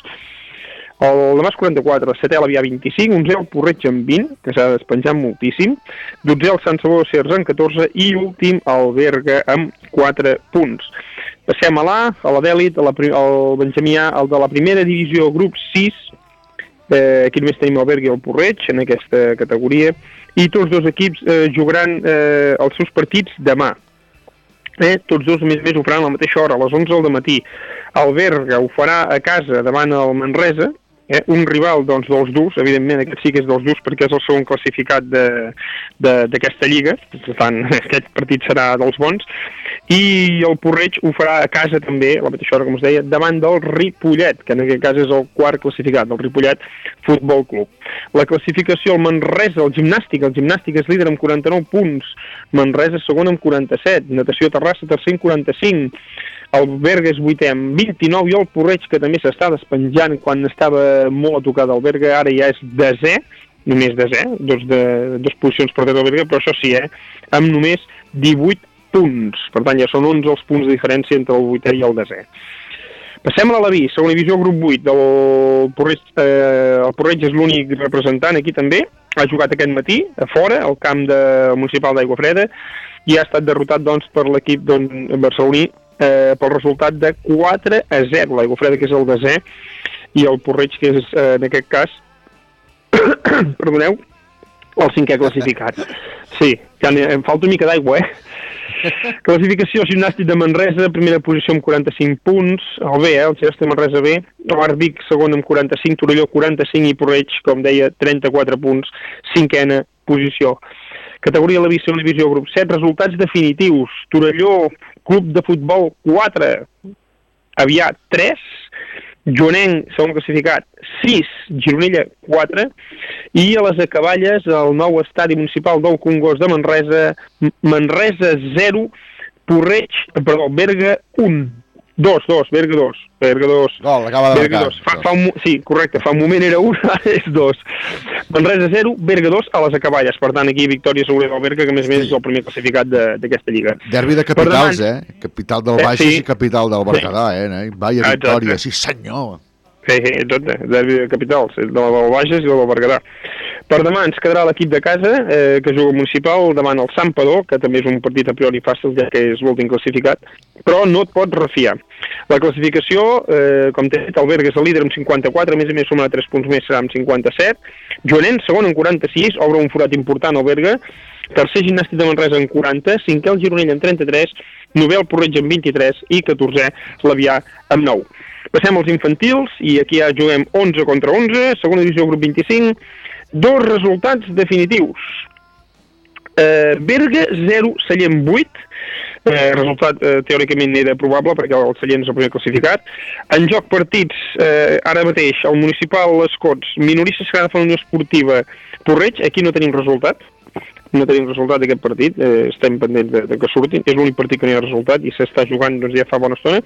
Speaker 6: El Navàs quaranta-quatre, el setè l'Avià vint-i-cinc, onzè el Porreig amb vint, que s'ha despenjat moltíssim, dotzè el Sant Salvador de Cers amb catorze, i últim el Berga amb quatre punts. Passem a l'A, a la d'Èlit, al Benjamí A, el de la primera divisió, grup sis, eh, aquí només tenim el Berga i el Porreig en aquesta categoria, i tots dos equips eh, jugaran eh, els seus partits demà. Eh, tots dos, a més a més, ho faran a la mateixa hora, a les onze del matí. El Berga ho farà a casa davant el Manresa, eh, un rival doncs, dels durs, evidentment aquest sí que és dels durs perquè és el segon classificat d'aquesta lliga, per tant aquest partit serà dels bons, i el Porreig ho farà a casa també, a la mateixa hora com us deia, davant del Ripollet, que en aquest cas és el quart classificat, del Ripollet Futbol Club. La classificació, el Manresa, el Gimnàstic, el Gimnàstic és líder amb quaranta-nou punts, Manresa segon amb quaranta-set, Natació Terrassa tercer amb quaranta-cinc, el Berga és vuitè amb vint-i-nou, i el Porreig, que també s'està despenjant quan estava molt a tocar del Berga, ara ja és desè, només desè, dos, de, dos posicions per darrere del Berga, però això sí, eh, amb només divuit punts. Per tant, ja són onze els punts de diferència entre el vuitè i el desè. Passem a l'Alaví, segona divisió, grup vuit. El Porreig, eh, el Porreig és l'únic representant aquí també. Ha jugat aquest matí, a fora, al camp de, municipal d'Aigua Freda, i ha estat derrotat doncs, per l'equip doncs, barceloní eh, pel resultat de quatre a zero. L'Aigua Freda, que és el desè, i el Porreig, que és, eh, en aquest cas, perdoneu, el cinquè classificat. Sí, ja em falta una mica d'aigua, eh? Classificació, Gimnàstic de Manresa, primera posició amb quaranta-cinc punts, el B, eh, el Gimnàstic de Manresa B, l'Arbic segon amb quaranta-cinc, Torelló quaranta-cinc i Porreig, com deia, trenta-quatre punts, cinquena posició. Categoria de la segona divisió, grup set, resultats definitius. Torelló, club de futbol quatre, Avià tres, Joanenc, segon classificat, sis, Gironella, quatre, i a les acaballes, el nou estadi municipal del Congost de Manresa, Manresa zero, Porreig, perdó, Berga un, dos, dos, Berga dos, Berga dos,
Speaker 4: Gol, acaba de
Speaker 6: Berga dos. Fa, fa un, sí, correcte, fa un moment era un, ara és dos. Manresa zero, Berga dos a les acaballes, per tant aquí victòria segura del Berga, que a més a més és el primer classificat d'aquesta lliga.
Speaker 4: Derbi de capitals, eh? Capital del Baixes
Speaker 6: eh, sí.
Speaker 4: I capital del Berguedà, eh? Vaya victòria, sí senyor!
Speaker 6: Sí, sí, tot, derbi de capitals, del, del Baixes i del Berguedà. Per demà ens quedarà l'equip de casa, eh, que juga municipal, davant el Santpedor, que també és un partit a priori fàcil, ja que és l'últim classificat, però no et pots refiar. La classificació, eh, com t'he dit, el Berga és el líder amb cinquanta-quatre, a més a més sumarà tres punts més, serà amb cinquanta-set, Joanenc, segon amb quaranta-sis, obre un forat important al Berga, tercer Gimnàstic de Manresa amb quaranta, cinquè el Gironell amb trenta-tres, novè el Porreig amb vint-i-tres i catorzè l'Avià amb nou. Passem als infantils, i aquí ja juguem onze contra onze, segona divisió grup vint-i-cinc, dos resultats definitius. Eh, Berga zero, Sallent vuit, eh, resultat eh, teòricament era probable perquè el Sallent és el primer classificat. En joc partits, eh, ara mateix, el municipal Escots, Minoristes Sagrada Unió Esportiva, Porreig, aquí no tenim resultat. No tenim resultat d'aquest partit, eh, estem pendents de, de que surtin, és l'únic partit que no hi ha resultat i s'està jugant doncs, ja fa bona estona.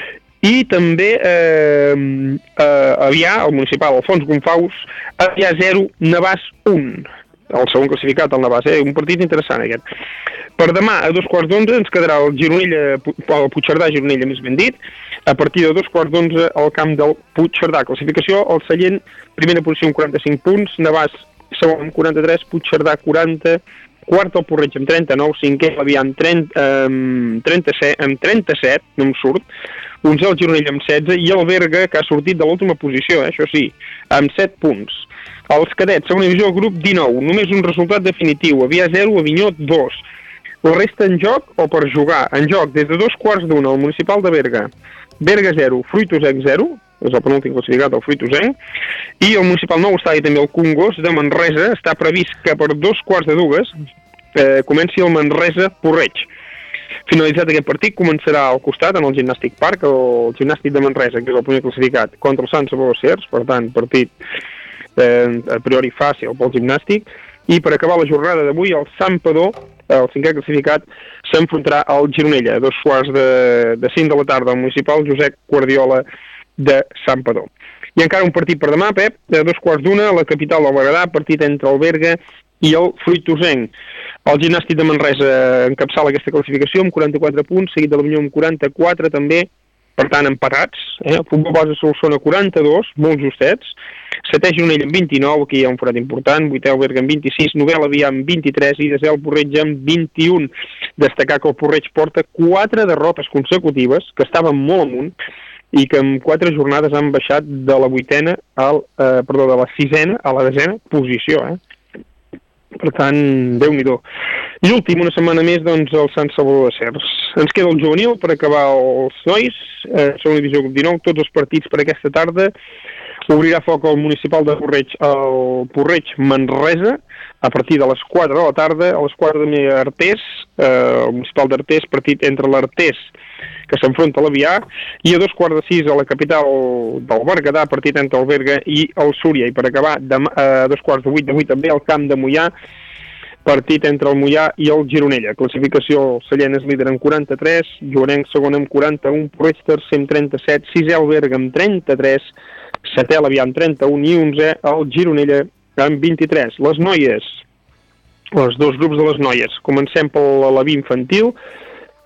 Speaker 6: I també eh, eh, Avià, el municipal Alfons Gonfaus, Avià zero, Navàs un, el segon classificat, el Navàs, eh? Un partit interessant aquest. Per demà, a dos quarts d'onze, ens quedarà el Gironella, el Puigcerdà, Gironella més ben dit, a partir de dos quarts d'onze al camp del Puigcerdà. Classificació, el Sallent, primera posició amb quaranta-cinc punts, Navàs segon amb quaranta-tres, Puigcerdà quaranta, quart el Porreig amb trenta-nou, cinquè l'Avià amb trenta-set, amb trenta-set, no em surt, onzè el Gironell amb setze i el Berga, que ha sortit de l'última posició, eh, això sí, amb set punts. Els cadets, segona divisió, grup dinou, només un resultat definitiu, Avià zero, Avinyó dos. La resta en joc o per jugar? En joc, des de dos quarts d'una, el municipal de Berga, Berga zero, Fruitosenc zero, és el penúltim classificat, el Fruitosenc, i el municipal nou estadi també el Congost de Manresa, està previst que per dos quarts de dues eh, comenci el Manresa Porreig. Finalitzat aquest partit, començarà al costat, en el Gimnàstic Park, el Gimnàstic de Manresa, que és el primer classificat, contra el Sant Salvador Cers, per tant, partit eh, a priori fàcil pel Gimnàstic, i per acabar la jornada d'avui, el Santpedor, el cinquè classificat, s'enfrontarà al Gironella, a dos quarts de, de cinc de la tarda, al municipal Josep Guardiola de Santpedor. I encara un partit per demà, Pep, a dos quarts d'una, a la capital del Berguedà, partit entre el Berga i el Fruitosenc. El Gimnàstic de Manresa encapçala aquesta classificació amb quaranta-quatre punts, seguit de l'Avinyó amb quaranta-quatre també, per tant empatats. Eh? El Futbol Base Solsona quaranta-dos, molt justets. Setè Gironell amb vint-i-nou, aquí hi ha un forat important, vuitè el Berga amb vint-i-sis, novè l'Avià amb vint-i-tres i desè el Porreig amb vint-i-un. Destacar que el Porreig porta quatre derrotes consecutives, que estaven molt amunt, i que en quatre jornades han baixat de la vuitena al, eh, perdó, de la sisena a la desena posició, eh? Per tant, Déu-n'hi-do. I últim, una setmana més, doncs, el Sant Salvador de Cers. Ens queda el juvenil per acabar els nois, eh, segona divisió grup dinou, tots els partits per aquesta tarda. Obrirà foc al municipal de Porreig, el Porreig Manresa, a partir de les quatre de la tarda, a les quatre de la Artés, eh, el municipal d'Artés, partit entre l'Artés, que s'enfronta a l'Avià, i a dos quarts de sis a la capital del Berguedà, partit entre el Berga i el Súria. I per acabar, demà, a dos quarts de vuit d'avui també al camp de Moià, partit entre el Moià i el Gironella. Classificació, el Sallent és líder amb quaranta-tres, Joanenc segon amb quaranta-un, Porreig tercer amb trenta-set, sisè el Berga amb trenta-tres, setè l'Avià amb trenta-un i onzè el Gironella amb vint-i-tres. Les noies, els dos grups de les noies. Comencem per l'Alaví infantil,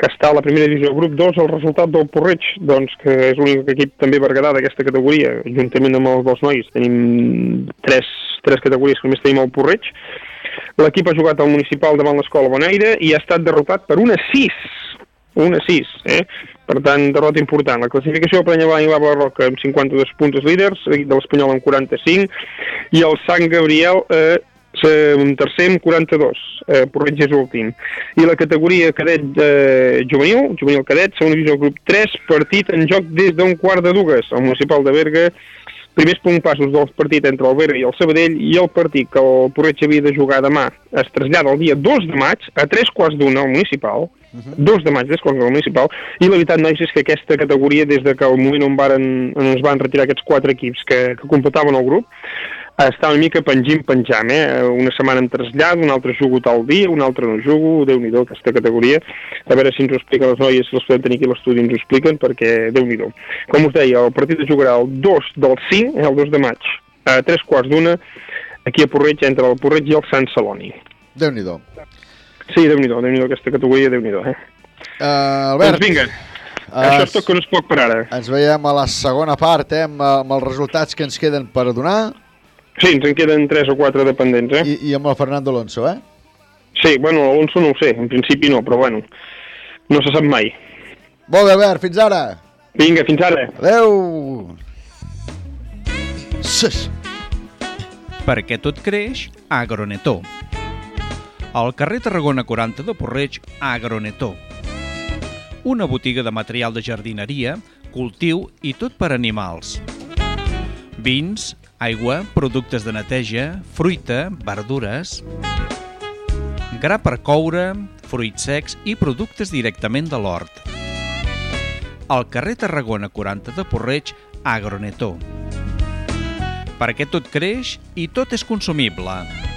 Speaker 6: que està a la primera divisió. Grup dos, el resultat del Porreig, doncs, que és l'únic equip també berguedà d'aquesta categoria, juntament amb els dos nois. Tenim tres, tres categories, que només tenim el Porreig. L'equip ha jugat al municipal davant l'escola Bonaire i ha estat derrotat per una sis. Una sis, eh? Per tant, derrota important. La classificació prenya Blanc i la Barroca amb cinquanta-dos punts líders, l'equip de l'Espanyol amb quaranta-cinc, i el Sant Gabriel eh, un tercer amb quaranta-dos, eh, Porreig és últim. I la categoria cadet eh, juvenil, juvenil cadet, segona divisió grup tres, partit en joc des d'un quart de dues. El municipal de Berga, primers puntpassos del partit entre el Berga i el Sabadell, i el partit que el Porreig havia de jugar demà es trasllada el dia dos de maig a tres quarts d'una al municipal, uh-huh. dos de maig, tres quarts d'una al municipal, i la veritat, nois, és que aquesta categoria, des de que el moment on, varen, on es van retirar aquests quatre equips que, que completaven el grup, està una mica pengim-penjam, eh? Una setmana em trasllado, un altre jugo tal dia, un altre no jugo, Déu-n'hi-do, aquesta categoria. A veure si ens ho expliquen les noies, si les podem tenir aquí a l'estudi, ens ho expliquen, perquè Déu-n'hi-do. Com us deia, el partit es jugarà el dos del cinc, el dos de maig, a tres quarts d'una, aquí a Porreig, entre el Porreig i el Sant Celoni.
Speaker 4: Déu-n'hi-do.
Speaker 6: Sí, Déu-n'hi-do, Déu-n'hi-do, aquesta categoria, Déu-n'hi-do, eh?
Speaker 4: Uh, Albert.
Speaker 6: Doncs vinga, uh, això és tot que no es pot per ara.
Speaker 4: Ens veiem a la segona part, eh, amb, amb els resultats que ens queden per donar.
Speaker 6: Sí, ens en queden tres o quatre dependents, eh?
Speaker 4: I, i amb el Fernando Alonso, eh?
Speaker 6: Sí, bueno, l'Alonso no ho sé, en principi no, però bueno, no se sap mai.
Speaker 4: Molt bé, Albert, fins ara!
Speaker 6: Vinga, fins ara!
Speaker 4: Adéu!
Speaker 9: Sus. Perquè tot creix, Agronetó. Al carrer Tarragona quaranta de Porreig, Agronetó. Una botiga de material de jardineria, cultiu i tot per animals. Vins, aigua, productes de neteja, fruita, verdures, gra per coure, fruits secs i productes directament de l'hort. Al carrer Tarragona quaranta de Porreig, Agronetó. Perquè tot creix i tot és consumible.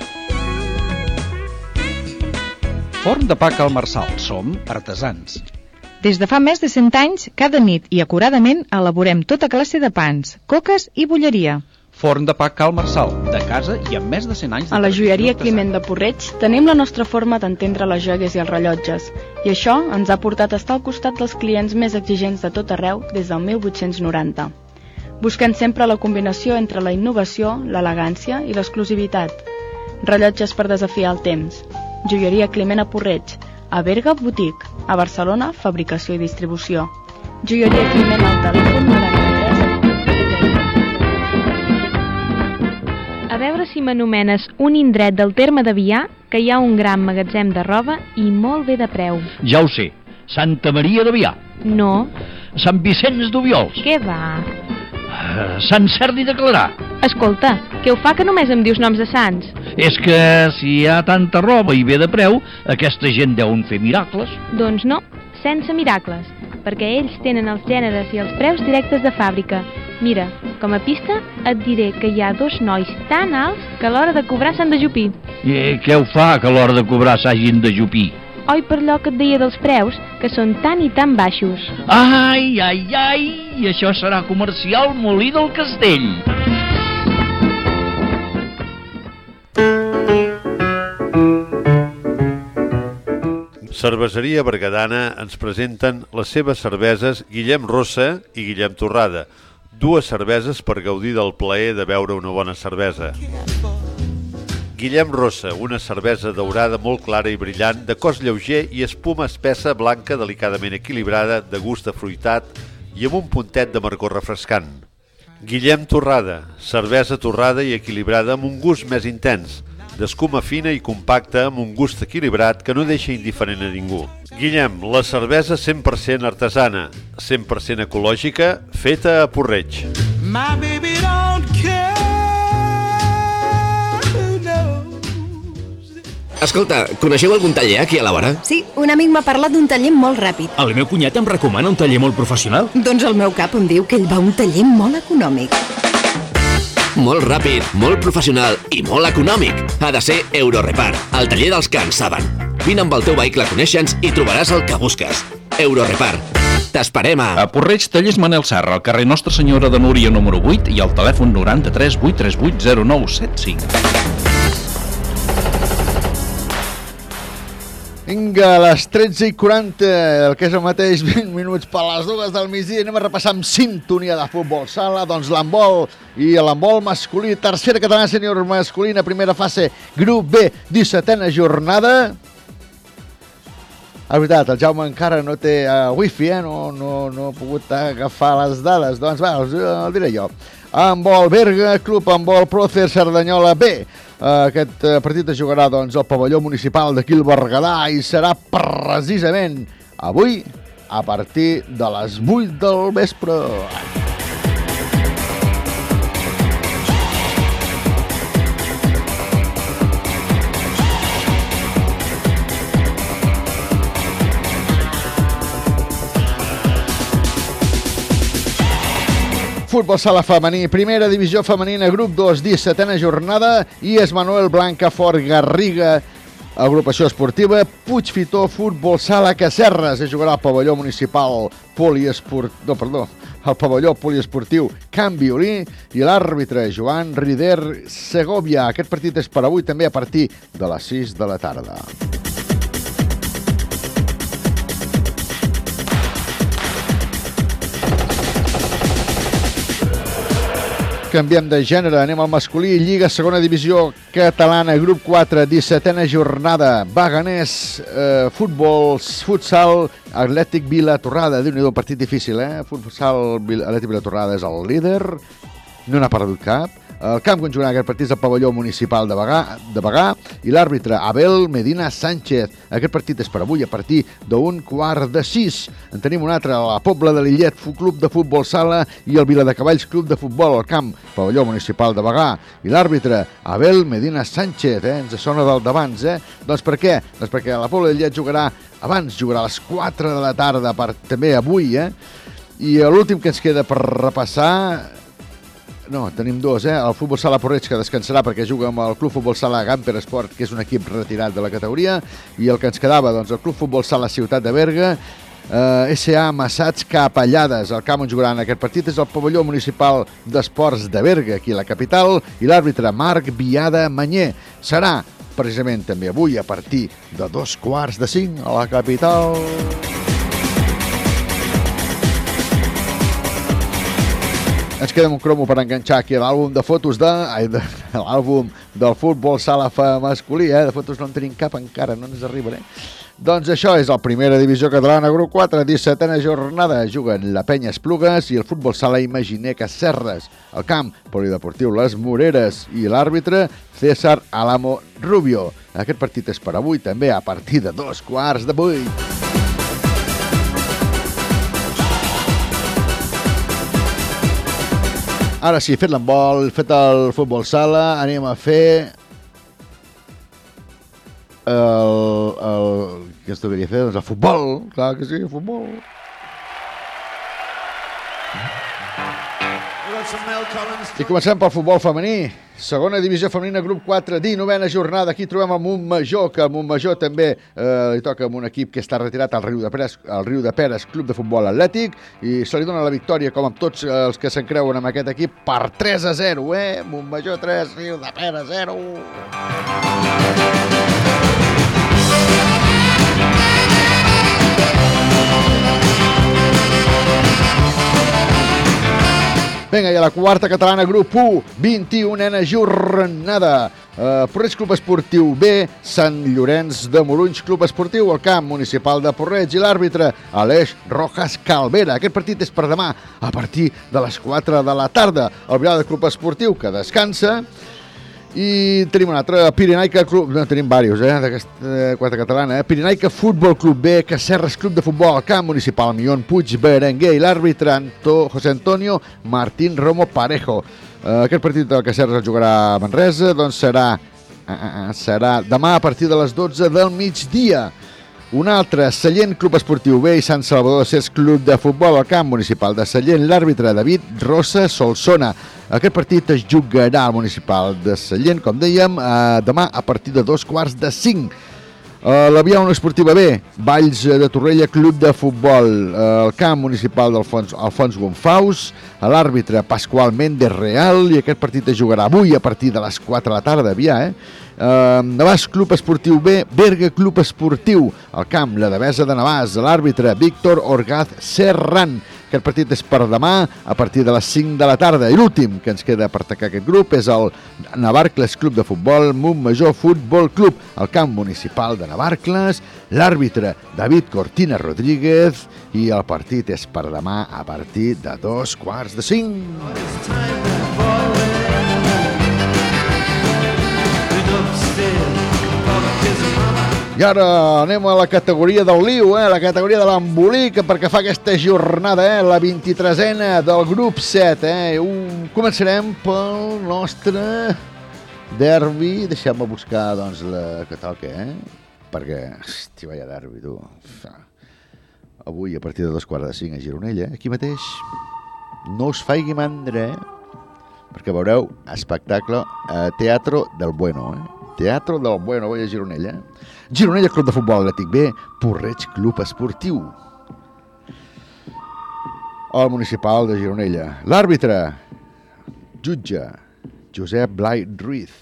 Speaker 9: Forn de pa Cal Marçal. Som artesans.
Speaker 16: Des de fa més de cent anys, cada nit i acuradament elaborem tota classe de pans, coques i bolleria.
Speaker 9: Forn de pa Cal Marçal, de casa i amb més de cent anys de
Speaker 17: A la joieria Climent de Porreig tenim la nostra forma d'entendre les joies i els rellotges, i això ens ha portat a estar al costat dels clients més exigents de tot arreu des del mil vuit-cents noranta. Buscant sempre la combinació entre la innovació, l'elegància i l'exclusivitat. Rellotges per desafiar el temps. Joieria Climent a Porreig, a Berga, Boutique, a Barcelona, fabricació i distribució. Joieria Climent al telèfon noranta-tres.
Speaker 11: A veure si m'anomenes un indret del terme de Vià que hi ha un gran magatzem de roba i molt bé de preu.
Speaker 10: Ja ho sé, Santa Maria de Vià.
Speaker 11: No.
Speaker 10: Sant Vicenç d'Ubiols.
Speaker 11: Què va?
Speaker 10: Uh, Sant Cerdi de Clarà.
Speaker 11: Escolta, què ho fa que només em dius noms de sants?
Speaker 10: És que si hi ha tanta roba i bé de preu, aquesta gent deuen fer miracles.
Speaker 11: Doncs no, sense miracles, perquè ells tenen els gèneres i els preus directes de fàbrica. Mira, com a pista et diré que hi ha dos nois tan alts que a l'hora de cobrar s'han de jupir.
Speaker 10: I què ho fa que a l'hora de cobrar s'hagin de jupir?
Speaker 11: Oi, per allò que et deia dels preus, que són tan i tan baixos.
Speaker 10: Ai, ai, ai, i això serà comercial Molí del Castell.
Speaker 8: Cerveseria Berguedana ens presenten les seves cerveses Guillem Rossa i Guillem Torrada, dues cerveses per gaudir del plaer de beure una bona cervesa. Guillem Rossa, una cervesa daurada molt clara i brillant, de cos lleuger i espuma espessa, blanca, delicadament equilibrada, de gust afruitat i amb un puntet d'amargor refrescant. Guillem Torrada, cervesa torrada i equilibrada amb un gust més intens, d'escuma fina i compacta amb un gust equilibrat que no deixa indiferent a ningú. Guillem, la cervesa cent per cent artesana, cent per cent ecològica, feta a Porreig.
Speaker 5: My baby don't care.
Speaker 18: Escolta, coneixeu algun taller aquí a la vora?
Speaker 19: Sí, un amic m'ha parlat d'un taller molt ràpid.
Speaker 12: El meu cunyat em recomana un taller molt professional.
Speaker 19: Doncs el meu cap em diu que ell va a un taller molt econòmic.
Speaker 18: Molt ràpid, molt professional i molt econòmic. Ha de ser Eurorepar, el taller dels que en saben. Vine amb el teu vehicle a conèixer-nos i trobaràs el que busques. Eurorepar. T'esperem a...
Speaker 9: A Porreig, tallers Manel Serra, al carrer Nostra Senyora de Núria número vuit i al telèfon noranta-tres vuit tres vuit zero nou set cinc.
Speaker 4: Vinga, a les tretze i quaranta, el que és el mateix, vint minuts per les dues del migdia, anem a repassar amb sintonia de futbol sala, doncs l'handbol i l'handbol masculí, tercera catalana sènior masculina, primera fase, grup B, dissetena jornada. És veritat, el Jaume encara no té uh, wifi, eh? no, no, no ha pogut agafar les dades, doncs va, els, el diré jo. Handbol Berga, Club Handbol Procer Cerdanyola B. Uh, aquest uh, partit es jugarà doncs, al pavelló municipal d'aquí al Berguedà i serà precisament avui a partir de les vuit del vespre. Futbol sala femení, primera divisió femenina, grup dos, dissetena jornada, i és Manuel Blancafort Garriga, agrupació esportiva, Puigfitó, futbol sala Cacerres, es jugarà al pavelló municipal poliesportiu, no, perdó, al pavelló poliesportiu Can Violí, i l'àrbitre Joan Rider Segovia. Aquest partit és per avui també a partir de les sis de la tarda. Canviem de gènere, anem al masculí, Lliga segona divisió catalana, grup quatre, dissetena jornada, Baganès, eh, futbol, futsal, Atlètic Vilatorrada, déu-n'hi-do, un partit difícil, eh? Futsal, Atlètic Vilatorrada és el líder, no n'ha perdut cap. El camp que jugarà aquest partit és el pavelló municipal de Bagà, de Bagà i l'àrbitre Abel Medina Sánchez. Aquest partit és per avui a partir d'un quart de sis. En tenim un altre, la Pobla de Lillet, Club de Futbol Sala, i el Viladecavalls, Club de Futbol, al camp, pavelló municipal de Bagà. I l'àrbitre Abel Medina Sánchez, eh? Ens sona del d'abans, eh? Doncs per què? Doncs perquè la Pobla de Lillet jugarà abans, jugarà a les quatre de la tarda, per, també avui, eh? I l'últim que ens queda per repassar... No, tenim dos, eh? El futbol sala Porreig, que descansarà perquè juga amb el Club Futbol Sala Gamper Esport, que és un equip retirat de la categoria, i el que ens quedava, doncs, el Club Futbol Sala Ciutat de Berga, eh, S A Massats Capellades. El camp on jugaran aquest partit és el pavelló municipal d'esports de Berga, aquí a la capital, i l'àrbitre Marc Viada Manyer. Serà, precisament, també avui, a partir de dos quarts de cinc, a la capital. Ens queda un cromo per enganxar aquí l'àlbum de fotos de... Ai, de l'àlbum del futbol sala masculí, eh? De fotos no en tenim cap encara, no ens arriben, eh? Doncs això és la primera divisió catalana, grup quatre, dissetena jornada. Juguen la Penya Esplugues i el futbol sala Imaginer Cacerres. El camp polideportiu Les Moreres i l'àrbitre César Alamo Rubio. Aquest partit és per avui també a partir de dos quarts de vuit. Ara sí, fet l'handbol, fet el futbol sala, anem a fer el... el què es tocaria fer? Doncs el futbol, clar que sí, el futbol. I comencem pel futbol femení. Segona divisió femenina, grup quatre, dinovena jornada. Aquí trobem el Montmajor, que el Montmajor també eh, li toca amb un equip que està retirat al Riu de Peres, al Riu de Peres, Club de Futbol Atlètic, i se li dona la victòria, com amb tots els que s'encreuen amb aquest equip, per tres a zero, eh? Montmajor tres, Riu de Peres zero. Vinga, i a la quarta catalana, grup u, vint-i-unena jornada. Uh, Porreig Club Esportiu B, Sant Llorenç de Morunys Club Esportiu, al camp municipal de Porreig, i l'àrbitre Aleix Rojas Calvera. Aquest partit és per demà a partir de les quatre de la tarda. El Vilalba Club Esportiu, que descansa. I tenim un altre, Pirenaica Club, no, tenim diversos, eh, d'aquesta quarta catalana, eh, Pirenaica Futbol Club B, Cacerres Club de Futbol, al camp municipal Mion Puig Berenguer, i l'àrbitre Anto, José Antonio Martín Romo Parejo. Uh, aquest partit del Cacerres el jugarà a Manresa, doncs serà, uh, uh, serà demà a partir de les dotze del migdia. Un altre, Sallent Club Esportiu B i Sant Salvador de Cers Club de Futbol, al camp municipal de Sallent, l'àrbitre David Rosa Solsona. Aquest partit es jugarà al municipal de Sallent, com dèiem, eh, demà a partir de dos quarts de cinc. Uh, la Via Unió Esportiva B, Valls de Torrella, Club de Futbol, uh, el camp municipal d'Alfons Alfons Gonfaus, l'àrbitre Pasqual Méndez Real, i aquest partit es jugarà avui a partir de les quatre de la tarda, Via, eh? Uh, Navàs Club Esportiu B, Berga Club Esportiu, el camp, la Devesa de Navàs, l'àrbitre Víctor Orgaz Serran. Aquest partit és per demà a partir de les cinc de la tarda. I l'últim que ens queda per atacar aquest grup és el Navarcles Club de Futbol, Montmajor Futbol Club, el camp municipal de Navarcles, l'àrbitre David Cortina Rodríguez, i el partit és per demà a partir de dos quarts de cinc. I ara anem a la categoria del Liu, eh? La categoria de l'embolic, perquè fa aquesta jornada, eh? La vint-i-tresena del grup set. Eh? Un... Començarem pel nostre derbi. Deixem-me buscar doncs, la que toca, eh? Perquè, hosti, vaya derbi, tu. Avui, a partir de dos quarts de cinc a Gironella, aquí mateix. No us faigui mandra, eh? Perquè veureu espectacle a Teatro del Bueno, eh? Teatro del Bueno, avui a Gironella. Gironella Club de Futbol Atlètic B, Porreig Club Esportiu. El municipal de Gironella. L'àrbitre, jutge, Josep Blai Ruiz.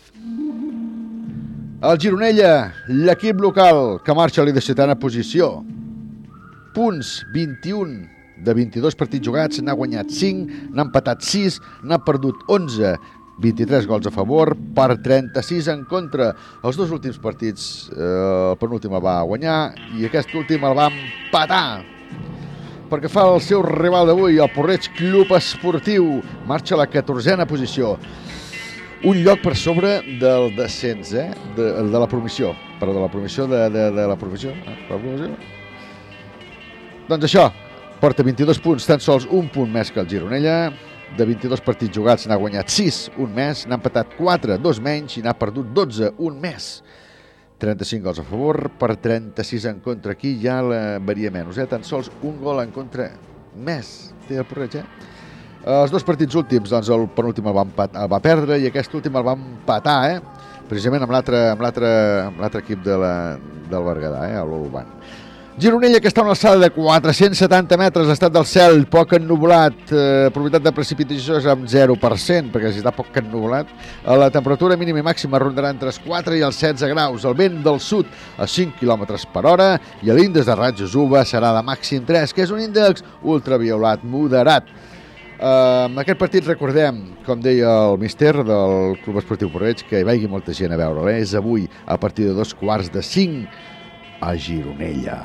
Speaker 4: El Gironella, l'equip local, que marxa a la setena posició. Punts, vint-i-un de vint-i-dos partits jugats, n'ha guanyat cinc, n'ha empatat sis, n'ha perdut onze, vint-i-tres gols a favor per trenta-sis en contra. Els dos últims partits, eh, el penúltim el va guanyar i aquest últim el va empatar. Perquè fa el seu rival d'avui, el Porreig Club Esportiu, marxa a la catorzena posició. Un lloc per sobre del descens, eh? De, de la promoció. Perdó, de la promoció de, de, de la promoció. Eh? La promoció. Doncs això, porta vint-i-dos punts, tan sols un punt més que el Gironella. De vint-i-dos partits jugats n'ha guanyat sis, un més, n'ha empatat quatre, dos menys, i n'ha perdut dotze, un més. trenta-cinc gols a favor per trenta-sis en contra. Aquí ja la varia menys, eh? Tan sols un gol en contra més. Té el Porreig, eh? Els dos partits últims, doncs el penúltim el va, empat, el va perdre i aquest últim el va empatar, eh? Precisament amb l'altre amb l'altre amb l'altre equip de la, del Berguedà, eh? L'Urban. Gironella, que està a una alçada de quatre-cents setanta metres, estat del cel poc ennuvolat, eh, probabilitat de precipitació és amb zero per cent, perquè si està poc ennuvolat. La temperatura mínima i màxima rondarà entre els quatre i els setze graus, el vent del sud a cinc quilòmetres per hora i l'índex de rajos U V A serà de màxim tres, que és un índex ultraviolat moderat. Uh, aquest partit, recordem, com deia el míster del Club Esportiu Porreig, que hi vagi molta gent a veure'l, eh? És avui a partir de dos quarts de cinc a Gironella.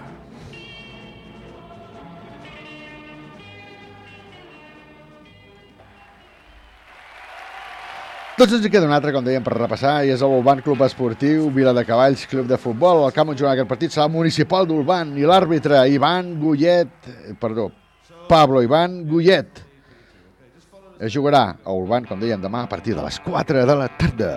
Speaker 4: Tots ens hi queda un altre, com dèiem, per repassar, i és el Ulban Club Esportiu, Vila de Cavalls Club de Futbol. El camp on jugarà aquest partit serà el municipal d'Ulban i l'àrbitre Ivan Gullet, perdó, Pablo Ivan Gullet. Es jugarà a Ulban, com dèiem, demà a partir de les quatre de la tarda.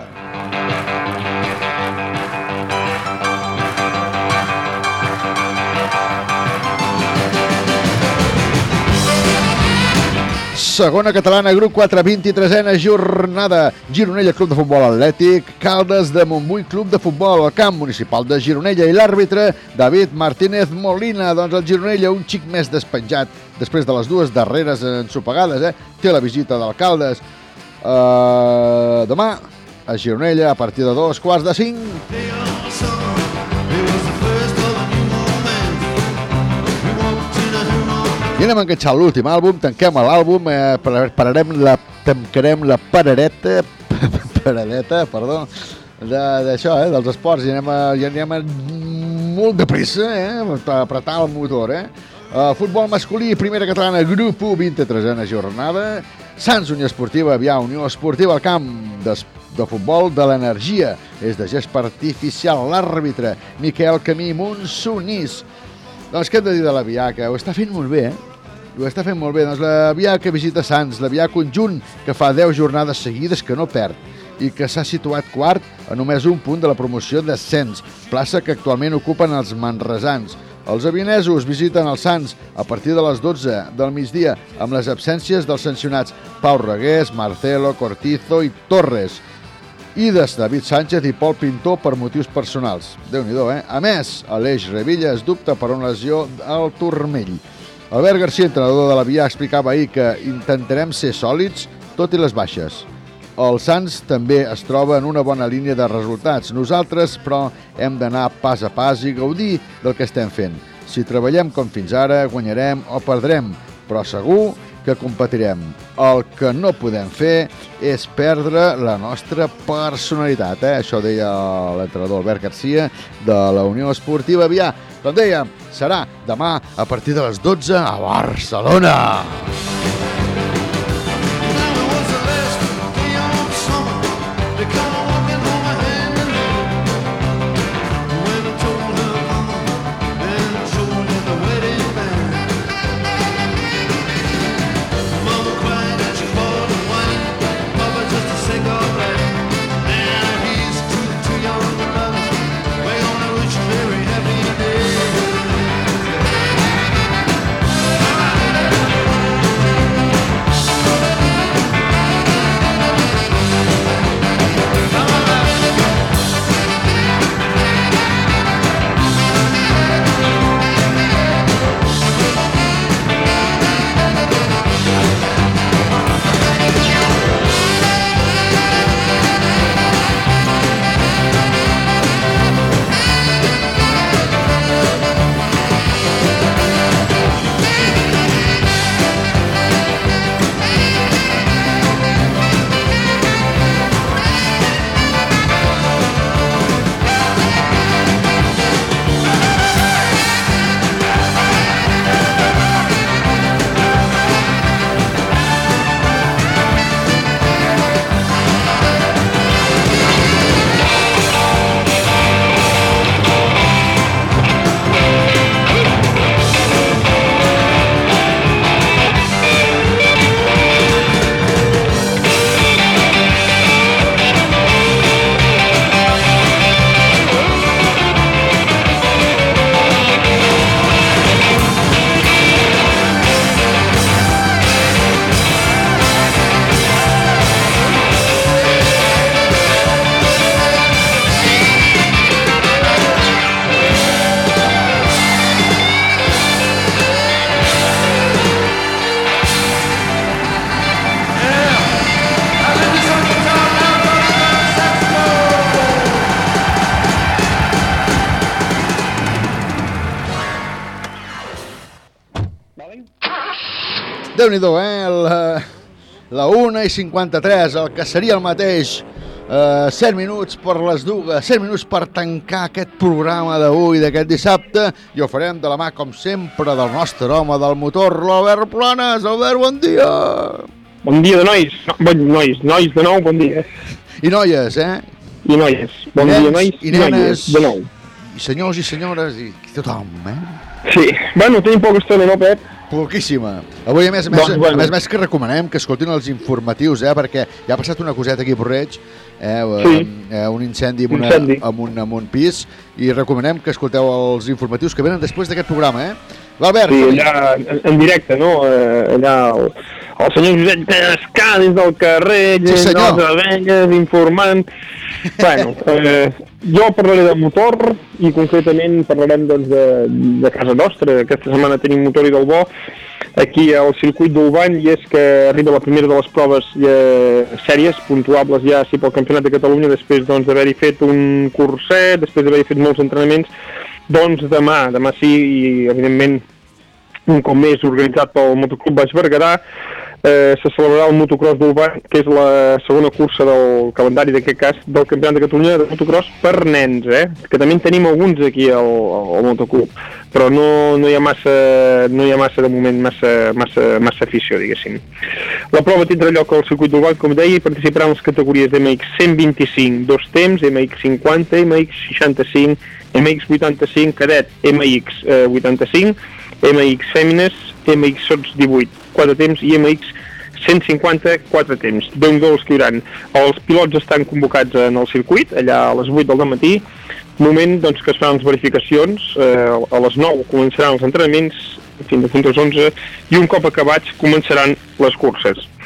Speaker 4: Segona catalana, grup quatre, vint-i-tresena jornada. Gironella Club de Futbol Atlètic, Caldes de Montbui Club de Futbol, al camp municipal de Gironella, i l'àrbitre David Martínez Molina. Doncs el Gironella un xic més despenjat després de les dues darreres ensopegades, eh? Té la visita d'Alcaldes uh, demà a Gironella a partir de dos quarts de cinc. I anem a enganxar l'últim àlbum, tanquem l'àlbum, eh, pararem la, tancarem la parareta, paradeta, perdó, d'això, eh, dels esports, i anem a, i anem a molt de pressa, eh, per apretar el motor, eh. Uh, futbol masculí, primera catalana, grup u, vint-i-tresena jornada, Sants Unió Esportiva, Avià Unió Esportiva, al camp de, de futbol de l'Energia, és de gespa artificial, l'àrbitre Miquel Camí Monsonís. Doncs què hem de dir de l'Avià, que ho està fent molt bé, eh? Ho està fent molt bé. Doncs l'Avià que visita Sants, l'Avià conjunt, que fa deu jornades seguides que no perd i que s'ha situat quart a només un punt de la promoció d'ascens, plaça que actualment ocupen els manresans. Els avianesos visiten els Sants a partir de les dotze del migdia amb les absències dels sancionats Pau Regués, Marcelo, Cortizo i Torres. Ides David Sánchez i Pol Pintor per motius personals. Déu-n'hi-do, eh? A més, Aleix Revilla es dubta per una lesió al turmell. Albert García, entrenador de l'Avià, explicava ahir que intentarem ser sòlids tot i les baixes. El Sants també es troba en una bona línia de resultats. Nosaltres, però, hem d'anar pas a pas i gaudir del que estem fent. Si treballem com fins ara, guanyarem o perdrem, però segur que competirem. El que no podem fer és perdre la nostra personalitat. Eh? Això deia l'entrenador Albert García de la Unió Esportiva Avià. Com dèiem, serà demà a partir de les dotze a Barcelona. Déu-n'hi-do, eh? La, la una i cinquanta-tres, el que seria el mateix, eh, set minuts per les dues, set minuts per tancar aquest programa d'avui, d'aquest dissabte, i ho farem de la mà, com sempre, del nostre home del motor, l'Albert Planes. Albert, bon dia!
Speaker 6: Bon dia de nois, no, bon, nois, nois de nou, bon dia.
Speaker 4: I noies, eh?
Speaker 6: I noies, bon
Speaker 4: Nens,
Speaker 6: dia nois,
Speaker 4: i nenes,
Speaker 6: noies, de nou.
Speaker 4: I senyors i senyores, i tothom, eh?
Speaker 6: Sí, bueno, tenim poca estona, no, Pep?
Speaker 4: Poquíssima. Avui, a més, a més,
Speaker 6: Doncs, bueno.
Speaker 4: a més, a més que recomanem que escoltin els informatius, eh, perquè ja ha passat una coseta aquí a Porreig, eh,
Speaker 6: Sí.
Speaker 4: eh, un incendi, en, una,
Speaker 6: Incendi.
Speaker 4: en, un, en un pis, i recomanem que escolteu els informatius que venen després d'aquest programa, eh? L'Albert.
Speaker 6: Sí, allà en, en directe, no? Eh, allà el, el senyor Josep Tescà des del carrer,
Speaker 4: Sí, senyor.
Speaker 6: les abelles, informant... Bueno, eh, jo parlaré de motor i concretament parlarem doncs, de, de casa nostra. Aquesta setmana tenim motor i del bo aquí al circuit d'Olvan, i és que arriba la primera de les proves eh, sèries, puntuables ja sí pel Campionat de Catalunya, després doncs, d'haver-hi fet un curset, després d'haver-hi fet molts entrenaments. Doncs demà, demà sí, i evidentment un cop més organitzat pel Motoclub Baix Berguedà, eh, se celebrarà el motocross d'Olvan, que és la segona cursa del calendari, d'aquest cas, del Campionat de Catalunya de motocross per nens, eh? Que també en tenim alguns aquí al, al motoclub, però no, no hi ha massa, no hi ha massa de moment, massa, massa, massa afició, diguéssim. La prova tindrà lloc al circuit d'Olvan, com deia, i participarà en les categories d'M X cent vint-i-cinc, dos temps, M X cinquanta, M X seixanta-cinc, M X vuitanta-cinc, cadet, M X eh, vuitanta-cinc, M X fèmines, M X sots divuit, quatre temps, i M X cent cinquanta, quatre temps. Déu-n'hi-do els que hi hauran. Els pilots estan convocats en el circuit, allà a les vuit del matí, moment doncs, que es faran les verificacions, eh, a les nou començaran els entrenaments, fins a fins a les onze, i un cop acabats començaran les curses.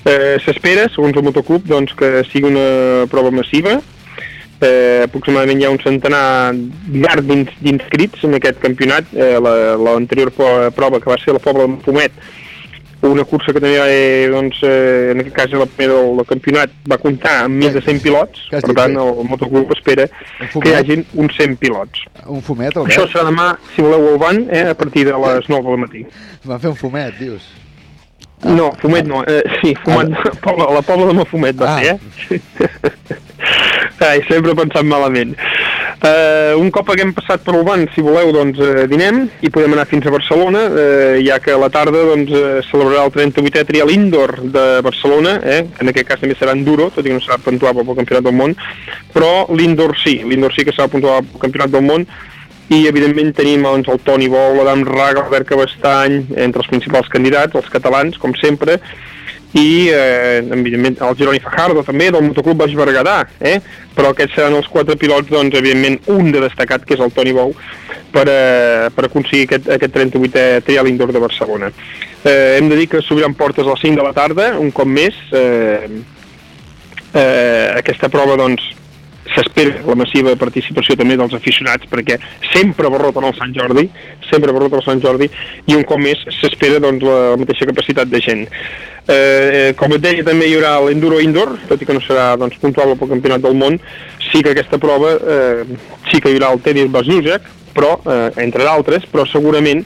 Speaker 6: Eh, S'espera, segons el motoclub, doncs, que sigui una prova massiva. Eh, aproximadament hi ha un centenar llarg d'inscrits en aquest campionat. Eh, L'anterior prova, que va ser la Pobla de Mafumet, una cursa que també, eh, doncs, eh, en aquest cas la primera del campionat, va comptar amb més de cent pilots. Per tant, el motoclub espera que hi hagin uns cent pilots.
Speaker 4: Un fumet, Albert?
Speaker 6: Això serà demà, si voleu, al van, eh, a partir de les nou del matí.
Speaker 4: Van fer un fumet, dius?
Speaker 6: No, fumet no, eh, sí, fumet, ah. Pobla, la Pobla de Mafumet va ah. ser, eh? Ai, sempre pensant malament. Uh, un cop haguem passat per l'Uban, si voleu, doncs uh, dinem i podem anar fins a Barcelona, uh, ja que a la tarda doncs, uh, celebrarà el trenta-vuitè Trial Indoor de Barcelona, eh? En aquest cas també serà enduro, tot i que no serà puntuable pel Campionat del Món, però l'Indoor sí, l'Indoor sí que serà puntuable pel Campionat del Món, i evidentment tenim doncs, el Toni Bou, l'Adam Raga, l'Albert Cabestany, entre els principals candidats, els catalans, com sempre, i eh, evidentment el Jeroni Fajardo també, del motoclub Baix Berguedà, eh? Però aquests seran els quatre pilots, doncs evidentment un de destacat, que és el Toni Bou, per, eh, per aconseguir aquest, aquest trenta-vuitè Trial Indoor de Barcelona. Eh, hem de dir que s'obriran portes a les cinc de la tarda, un cop més. Eh, eh, aquesta prova, doncs, s'espera la massiva participació també dels aficionats, perquè sempre abarroten el Sant Jordi, sempre abarroten el Sant Jordi, i un cop més s'espera doncs, la mateixa capacitat de gent. Eh, com et deia, també hi haurà l'Enduro Indoor, tot i que no serà doncs, puntuable pel Campionat del Món. Sí que aquesta prova, eh, sí que hi haurà el tenis Basnúzek, però, eh, entre d'altres, però segurament,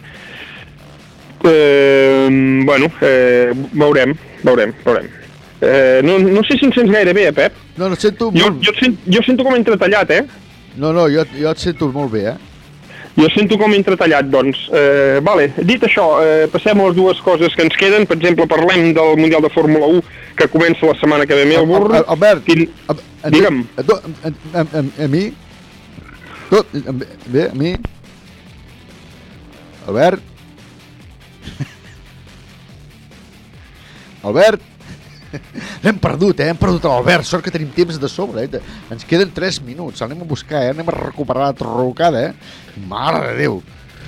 Speaker 6: eh, bueno, eh, veurem, veurem, veurem. Eh, no, no sé si em sents gaire bé, eh, Pep?
Speaker 4: No, no et sento
Speaker 6: jo,
Speaker 4: molt...
Speaker 6: jo, et sento, jo sento com entretallat, eh?
Speaker 4: No, no, jo, jo et sento molt bé, eh?
Speaker 6: Jo sento com entretallat, doncs. Eh, vale, dit això, eh, passem a les dues coses que ens queden. Per exemple, parlem del Mundial de Fórmula u, que comença la setmana que ve a Melbourne.
Speaker 4: Albert,
Speaker 6: Quin... digue'm.
Speaker 4: A, a, a, a, a mi? Tot, bé, a mi? Albert? Albert? L'hem perdut, eh? Hem perdut l'Albert. Sort que tenim temps de sobre, eh? Ens queden tres minuts. Anem a buscar, eh? Anem a recuperar la trucada, eh? Mare de Déu.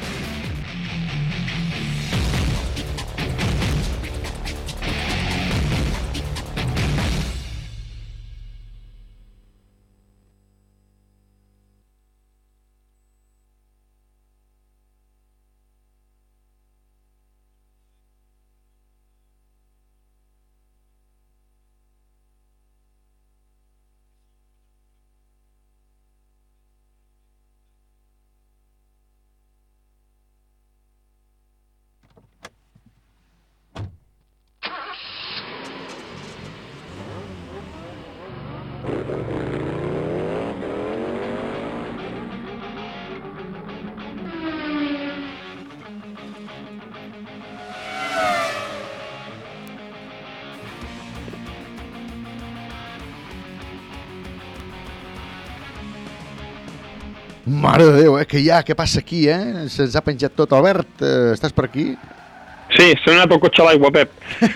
Speaker 4: Mare de Déu, eh? Què hi ha? Què passa aquí, eh? Se'ns ha penjat tot. Albert, eh, estàs per aquí?
Speaker 6: Sí, s'ha anat el cotxe a l'aigua, Pep.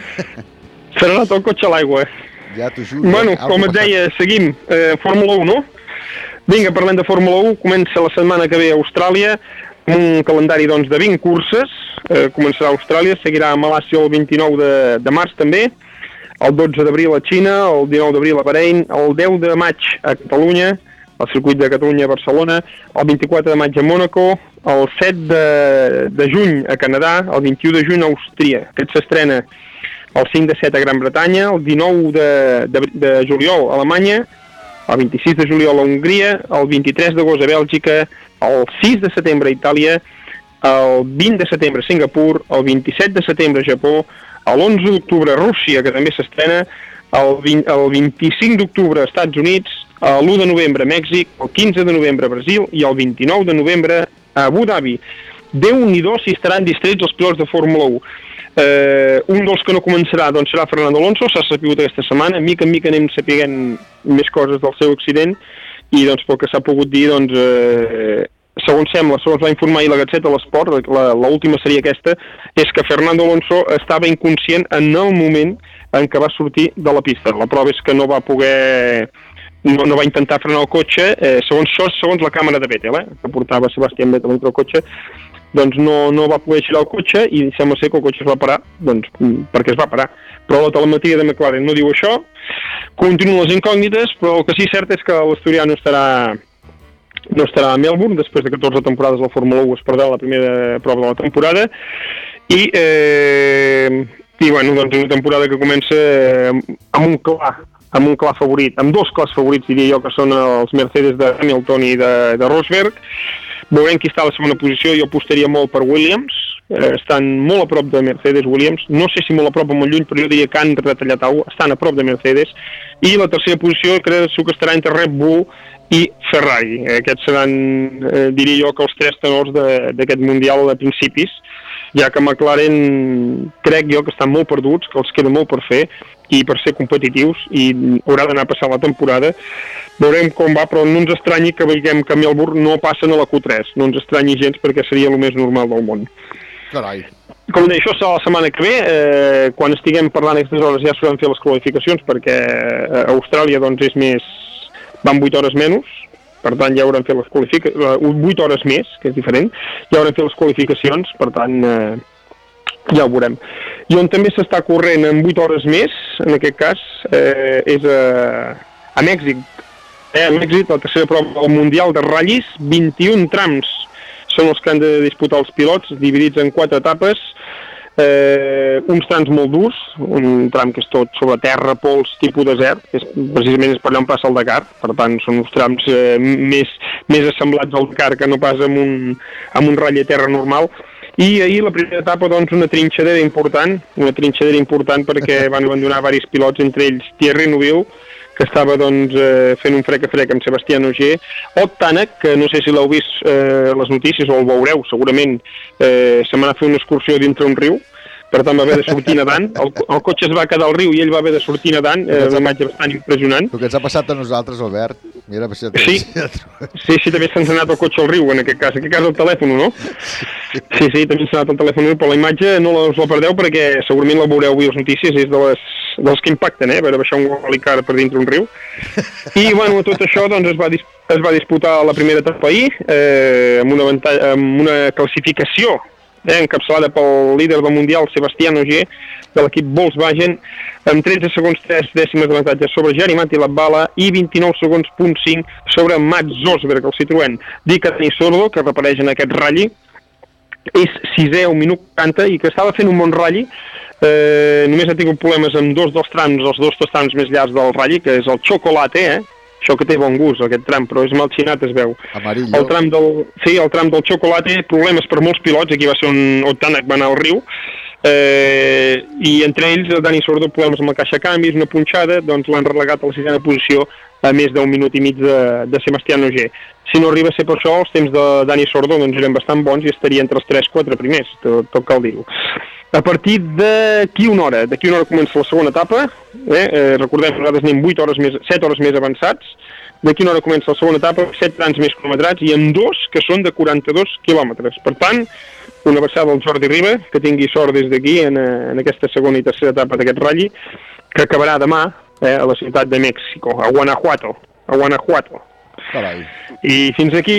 Speaker 6: S'ha anat el cotxe a l'aigua.
Speaker 4: Ja t'ho juro.
Speaker 6: Bueno,
Speaker 4: eh?
Speaker 6: com et deia, seguim. Eh, Fórmula u, no? Vinga, parlem de Fórmula u. Comença la setmana que ve a Austràlia. Un calendari, doncs, de vint curses. Eh, començarà a Austràlia, seguirà a Malàcia el vint-i-nou de, de març, també. El dotze d'abril a Xina, el dinou d'abril a Bahrein, el deu de maig a Catalunya, al circuit de Catalunya a Barcelona, el vint-i-quatre de maig a Mònaco, el set de, de juny a Canadà, el vint-i-u de juny a Àustria. Aquest s'estrena el cinc de set a Gran Bretanya, el dinou de, de, de juliol a Alemanya, el vint-i-sis de juliol a Hongria, el vint-i-tres d'agost a Bèlgica, el sis de setembre a Itàlia, el vint de setembre a Singapur, el vint-i-set de setembre a Japó, l'onze d'octubre a Rússia, que també s'estrena, el, vint, el vint-i-cinc d'octubre a Estats Units, l'u de novembre a Mèxic, el quinze de novembre a Brasil i el vint-i-nou de novembre a Abu Dhabi. Déu-n'hi-do si estaran distrets els pilots de Fórmula u. Eh, un dels que no començarà doncs, serà Fernando Alonso, s'ha sabut aquesta setmana. Mica en mica anem sapiguent més coses del seu accident i doncs, pel que s'ha pogut dir, doncs, eh, segons sembla, segons va informar ahir la Gazzetta de l'Esport, l'última seria aquesta, és que Fernando Alonso estava inconscient en el moment en què va sortir de la pista. La prova és que no va poder... No, no va intentar frenar el cotxe, eh, segons això, segons la càmera de Vettel, eh, que portava Sebastián Vettel entre el cotxe, doncs no, no va poder girar el cotxe i sembla ser que el cotxe es va parar, doncs perquè es va parar. Però la telemetria de McLaren no diu això, continuen les incògnites, però el que sí cert és que l'asturià no estarà, no estarà a Melbourne, després de catorze temporades la Fórmula u es perdrà la primera prova de la temporada, i, eh, i bueno, doncs una temporada que comença amb un clar, amb un clar favorit, amb dos clars favorits, diria jo, que són els Mercedes de Hamilton i de, de Rosberg. Veurem qui està a la segona posició, jo apostaria molt per Williams, eh, estan molt a prop de Mercedes Williams, no sé si molt a prop o molt lluny, però jo diria que han retallat alguna cosa, estan a prop de Mercedes, i la tercera posició crec que estarà entre Red Bull i Ferrari. Aquests seran, eh, diria jo, que els tres tenors d'aquest Mundial de principis, ja que McLaren crec jo que estan molt perduts, que els queda molt per fer, i per ser competitius, i haurà d'anar a passar la temporada. Veurem com va, però no ens estranyi que veiem que a Melbourne no passen a la Q tres, no ens estranyi gens perquè seria el més normal del món.
Speaker 4: Carai.
Speaker 6: Com deia, això serà la setmana que ve, eh, quan estiguem parlant aquestes hores ja s'hauran fet les qualificacions, perquè a Austràlia doncs és més, van vuit hores menys, per tant ja hauran fet les qualificacions, vuit hores més, que és diferent, ja hauran fet les qualificacions, per tant eh, ja ho veurem. I on també s'està corrent en vuit hores més, en aquest cas, eh, és a, a Mèxic. Eh, a Mèxic, la tercera prova del Mundial de ratllis, vint-i-un trams són els que han de disputar els pilots, dividits en quatre etapes, eh, uns trams molt durs, un tram que és tot sobre terra, pols, tipus desert, que és, precisament és per allà on passa el Dakar, per tant són uns trams eh, més, més assemblats al Dakar que no pas amb un, amb un ratll de terra normal. I ahir la primera etapa, doncs, una trinxadera important, una trinxadera important perquè van abandonar diversos pilots, entre ells Thierry Neuville, que estava doncs, eh, fent un frec a frec amb Sebastián Ogier, o Tanak, que no sé si l'heu vist eh, les notícies o el veureu, segurament eh, se m'ha anat a fer una excursió dintre un riu, per tant va haver de sortir nedant, el, el cotxe es va quedar al riu i ell va haver de sortir nedant, eh, una imatge bastant impressionant.
Speaker 4: El que ens ha passat a nosaltres, Albert, mira, si
Speaker 6: sí, sí, sí, també s'ha anat el cotxe al riu, en aquest cas, en aquest cas el telèfon, no? Sí, sí, també s'ha anat el telèfon, però la imatge no us la perdeu perquè segurament la veureu avui a les notícies, és de les, dels que impacten, eh, per baixar un golicar per dintre un riu. I, bueno, tot això, doncs, es va, es va disputar la primera etapa ahir, eh, amb, una amb una classificació Eh, encapçalada pel líder del Mundial, Sebastián Ogier, de l'equip Volkswagen, amb tretze segons tres dècimes d'avantatge sobre Jari-Matti Latvala i vint-i-nou segons punt cinc sobre Mats Rosberg, el Citroën. Dic a Dani Sordo, que repareix en aquest ratll, és sisè un minut quaranta i que estava fent un bon ratll, eh, només ha tingut problemes amb dos dels trams, els dos trams més llargs del ratll, que és el xocolate, eh? Això que té bon gust, aquest tram, però és mal xinat, es veu.
Speaker 4: Amarillo.
Speaker 6: El tram del, sí, el tram del xocolate, problemes per molts pilots, aquí va ser on Otanak va anar al riu, eh, i entre ells el Dani Sordo, problemes amb la caixa de canvis, una punxada, doncs l'han relegat a la sisena posició a més d'un minut i mig de, de Sebastián Ogier. Si no arriba a ser per això, els temps de Dani Sordo doncs, eren bastant bons i estaria entre els tres quatre primers, tot, tot cal dir-ho. A partir d'aquí una hora, d'aquí una hora comença la segona etapa, eh, eh, recordem que nosaltres anem vuit hores més, set hores més avançats, d'aquí una hora comença la segona etapa, set trams més cronometrats i amb dos que són de quaranta-dos quilòmetres. Per tant, una abraçada al Jordi Riba, que tingui sort des d'aquí en, en aquesta segona i tercera etapa d'aquest ratll, que acabarà demà eh, a la ciutat de Mèxico, a Guanajuato. A Guanajuato.
Speaker 4: Carai.
Speaker 6: I fins aquí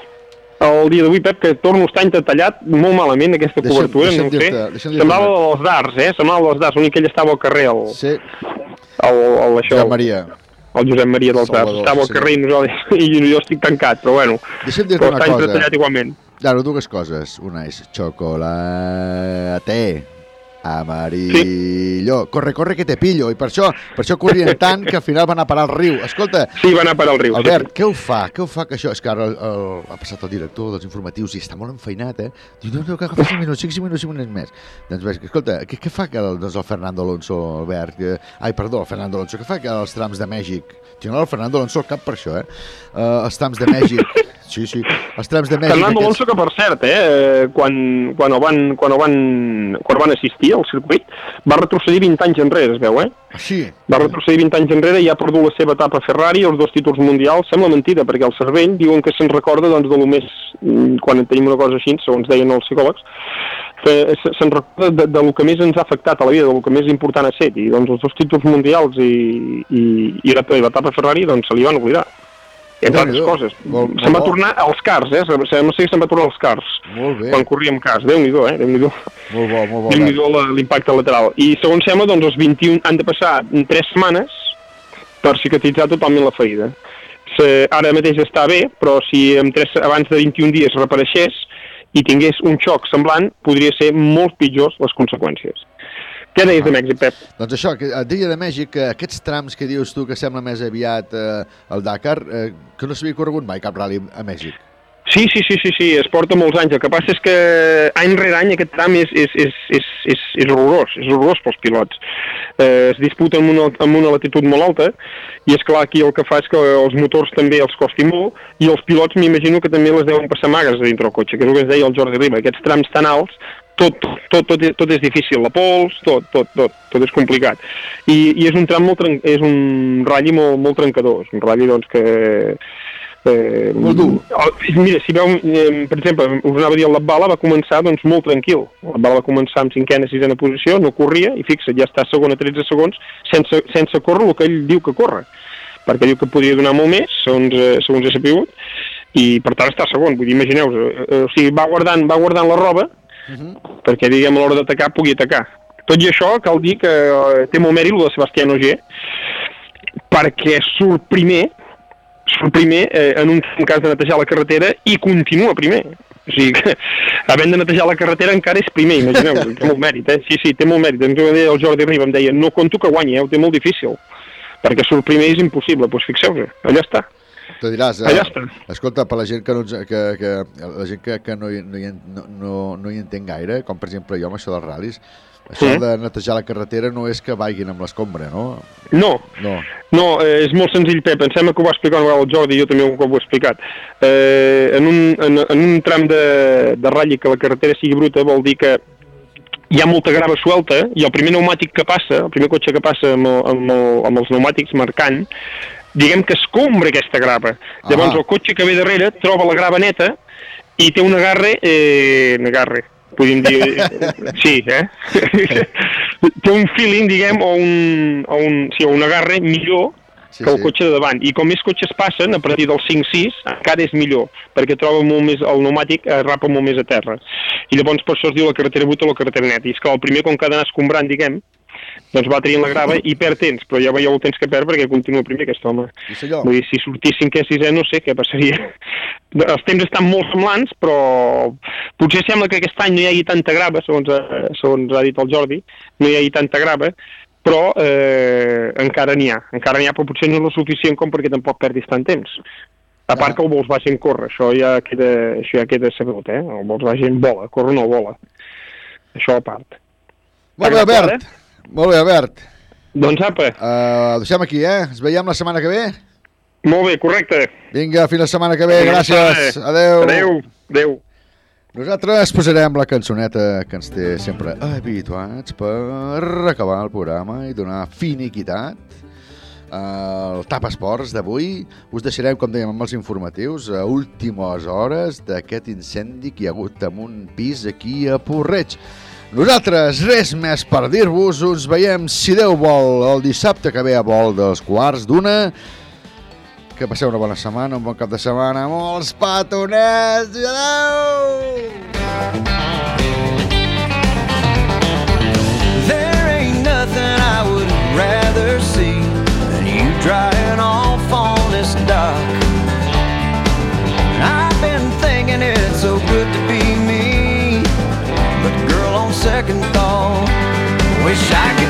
Speaker 6: el dia d'avui, Pep, que torno a estar entretallat molt malament aquesta deixa'm, cobertura, deixa'm no ho sé. Semblava els darts, eh? Semblava els darts, l'únic que ell estava al carrer, el...
Speaker 4: Sí.
Speaker 6: El, el, això,
Speaker 4: Josep Maria.
Speaker 6: El Josep Maria dels Darts. Estava al sí. carrer i, nosaltres, i jo estic tancat, però bueno.
Speaker 4: Deixa'm dir-te una cosa.
Speaker 6: Està entretallat igualment.
Speaker 4: Claro, dues coses. Una és xocolate amarillo. Sí. Corre, corre, que te pillo. I per això, per això corrien tant que al final van a parar al riu. Escolta...
Speaker 6: Sí, van a parar al riu.
Speaker 4: Albert,
Speaker 6: sí.
Speaker 4: què ho fa? Què ho fa que això... És que ara el, el, ha passat el director dels informatius i està molt enfeinat, eh? Diu, no, no, que agafes cinc minuts, cinc minuts, cinc minuts més. Doncs ves, escolta, què, què fa que el, doncs el Fernando Alonso, Albert... Que, ai, perdó, el Fernando Alonso, què fa que els trams de Mèxic... Tinc el Fernando Alonso al cap per això, eh? Uh, els trams de Mèxic... Sí, sí, els trams de Mèxic...
Speaker 6: Fernando
Speaker 4: aquests...
Speaker 6: Alonso, que per cert, eh, quan, quan, el van, quan, el van, quan van assistir al circuit, va retrocedir vint anys enrere, es veu, eh?
Speaker 4: Sí.
Speaker 6: Va retrocedir vint anys enrere i ha perdut la seva etapa a Ferrari, els dos títols mundials. Sembla mentida, perquè el cervell diuen que se'n recorda doncs, de lo més, quan tenim una cosa així, segons deien els psicòlegs, se'n recorda de, de lo que més ens ha afectat a la vida, de lo que més important ha estat. I doncs els dos títols mundials i, i, i l'etapa a Ferrari doncs, se li van oblidar. entre altres coses.
Speaker 4: Molt,
Speaker 6: se'n va
Speaker 4: molt
Speaker 6: tornar als cars, eh? No sé si se'n va tornar als cars.
Speaker 4: Molt bé.
Speaker 6: Quan corríem cars. Déu-n'hi-do, eh? Déu-n'hi-do.
Speaker 4: Molt bo, molt bo.
Speaker 6: Déu-n'hi-do l'impacte lateral. I segons sembla, doncs, els vint-i-un han de passar tres setmanes per cicatritzar totalment la ferida. Se, ara mateix està bé, però si en tres, abans de vint-i-un dies reapareixés i tingués un xoc semblant, podria ser molt pitjors les conseqüències. Què deies de Mèxic, Pep?
Speaker 4: Doncs això, que et deia de Mèxic, aquests trams que dius tu que sembla més aviat eh, el Dakar, eh, que no s'havia corregut mai cap rally a Mèxic.
Speaker 6: Sí, sí, sí, sí, sí, es porta molts anys. El que passa és que any rere any aquest tram és, és, és, és, és, és horrorós, és horrorós pels pilots. Eh, es disputa amb una, amb una latitud molt alta i és clar aquí el que fa és que els motors també els costi molt i els pilots m'imagino que també les deuen passar magres a dintre el cotxe, que és el que es deia el Jordi Riba. Aquests trams tan alts, tot, tot, tot, tot és difícil, la pols, tot, tot, tot, tot és complicat. I, i és un tram molt, tren... és un ratll molt, molt trencador, és un ratll doncs que... Eh, molt dur. Mira, si veu, eh, per exemple, us anava a dir, el Latvala va començar doncs, molt tranquil. El Latvala va començar amb cinquena, sisena posició, no corria, i fixa't, ja està segon a tretze segons, sense, sense córrer el que ell diu que corre. Perquè diu que podria donar molt més, segons, eh, segons he sabut, i per tant està segon. Vull dir, imagineu-vos, eh, o sigui, va guardant, va guardant la roba, uh-huh. perquè, diguem, a l'hora d'atacar pugui atacar. Tot i això, cal dir que eh, té molt mèrit el de Sebastián Ogier, perquè surt primer, surt primer eh, en un cas de netejar la carretera i continua primer. O sigui que, havent de netejar la carretera encara és primer, imagineu, té molt mèrit, eh? Sí, sí, té molt mèrit. El Jordi Riba em deia, no conto que guanyi, eh? Ho té molt difícil, perquè surt primer és impossible, doncs fixeu-vos, allà està.
Speaker 4: Te diràs, eh?
Speaker 6: Allà està.
Speaker 4: Escolta, per la gent que no, que, que, la gent que, que no, hi, no, hi, no, no, no hi entén gaire, com per exemple jo amb això dels ral·lis, això sí. de netejar la carretera no és que vagin amb l'escombra, no?
Speaker 6: No,
Speaker 4: no,
Speaker 6: no eh, és molt senzill, Pep. Em sembla que ho va explicar una vegada el Jordi, jo també ho he explicat. Eh, en, un, en, en un tram de, de ratll que la carretera sigui bruta vol dir que hi ha molta grava suelta i el primer pneumàtic que passa, el primer cotxe que passa amb, el, amb, el, amb els pneumàtics marcant, diguem que escombra aquesta grava. Ah. Llavors el cotxe que ve darrere troba la grava neta i té un agarre, eh, un agarre, podríem dir, sí, eh? Té un feeling, diguem, o un, o un, sí, un agarre millor sí, que el sí. cotxe de davant. I com més cotxes passen, a partir del cinc sis, encara és millor, perquè troba molt més, el pneumàtic rapa molt més a terra. I llavors per això es diu la carretera bruta o la carretera neta. I és que el primer, com que ha d'anar escombrant, diguem, doncs va traient la grava i perd temps, però ja veieu el temps que perd perquè continua primer aquest home. Vull dir, si sortís cinquè, sisè, no sé què passaria. Els temps estan molt semblants, però potser sembla que aquest any no hi hagi tanta grava, segons, segons ha dit el Jordi, no hi hagi tanta grava, però eh, encara n'hi ha. Encara n'hi ha, però potser no és el suficient com perquè tampoc perdis tant temps. A part que el Volkswagen corre, això ja queda, això ja queda sabut, eh? El Volkswagen vola, corre no vola. Això a part.
Speaker 4: Molt bé, Albert. Molt bé, Albert.
Speaker 6: Doncs apa.
Speaker 4: Uh, deixem aquí, eh? Ens veiem la setmana que ve?
Speaker 6: Molt bé, correcte.
Speaker 4: Vinga, fins la setmana que ve. Gràcies. Adéu.
Speaker 6: Adéu. Adéu.
Speaker 4: Nosaltres posarem la cançoneta que ens té sempre habituats per acabar el programa i donar finiquitat al Tap Esports d'avui. Us deixarem, com dèiem, amb els informatius a últimes hores d'aquest incendi que hi ha hagut en un pis aquí a Porreig. Nosaltres, res més per dir-vos, us veiem, si Déu vol, el dissabte que ve a vol dels quarts d'una. Que passeu una bona setmana, un bon cap de setmana, molts petonets i adeu!
Speaker 5: There ain't nothing I would rather see than you drying off on this dock. I've been thinking it's so good to be me, but girl, on second thought, wish I could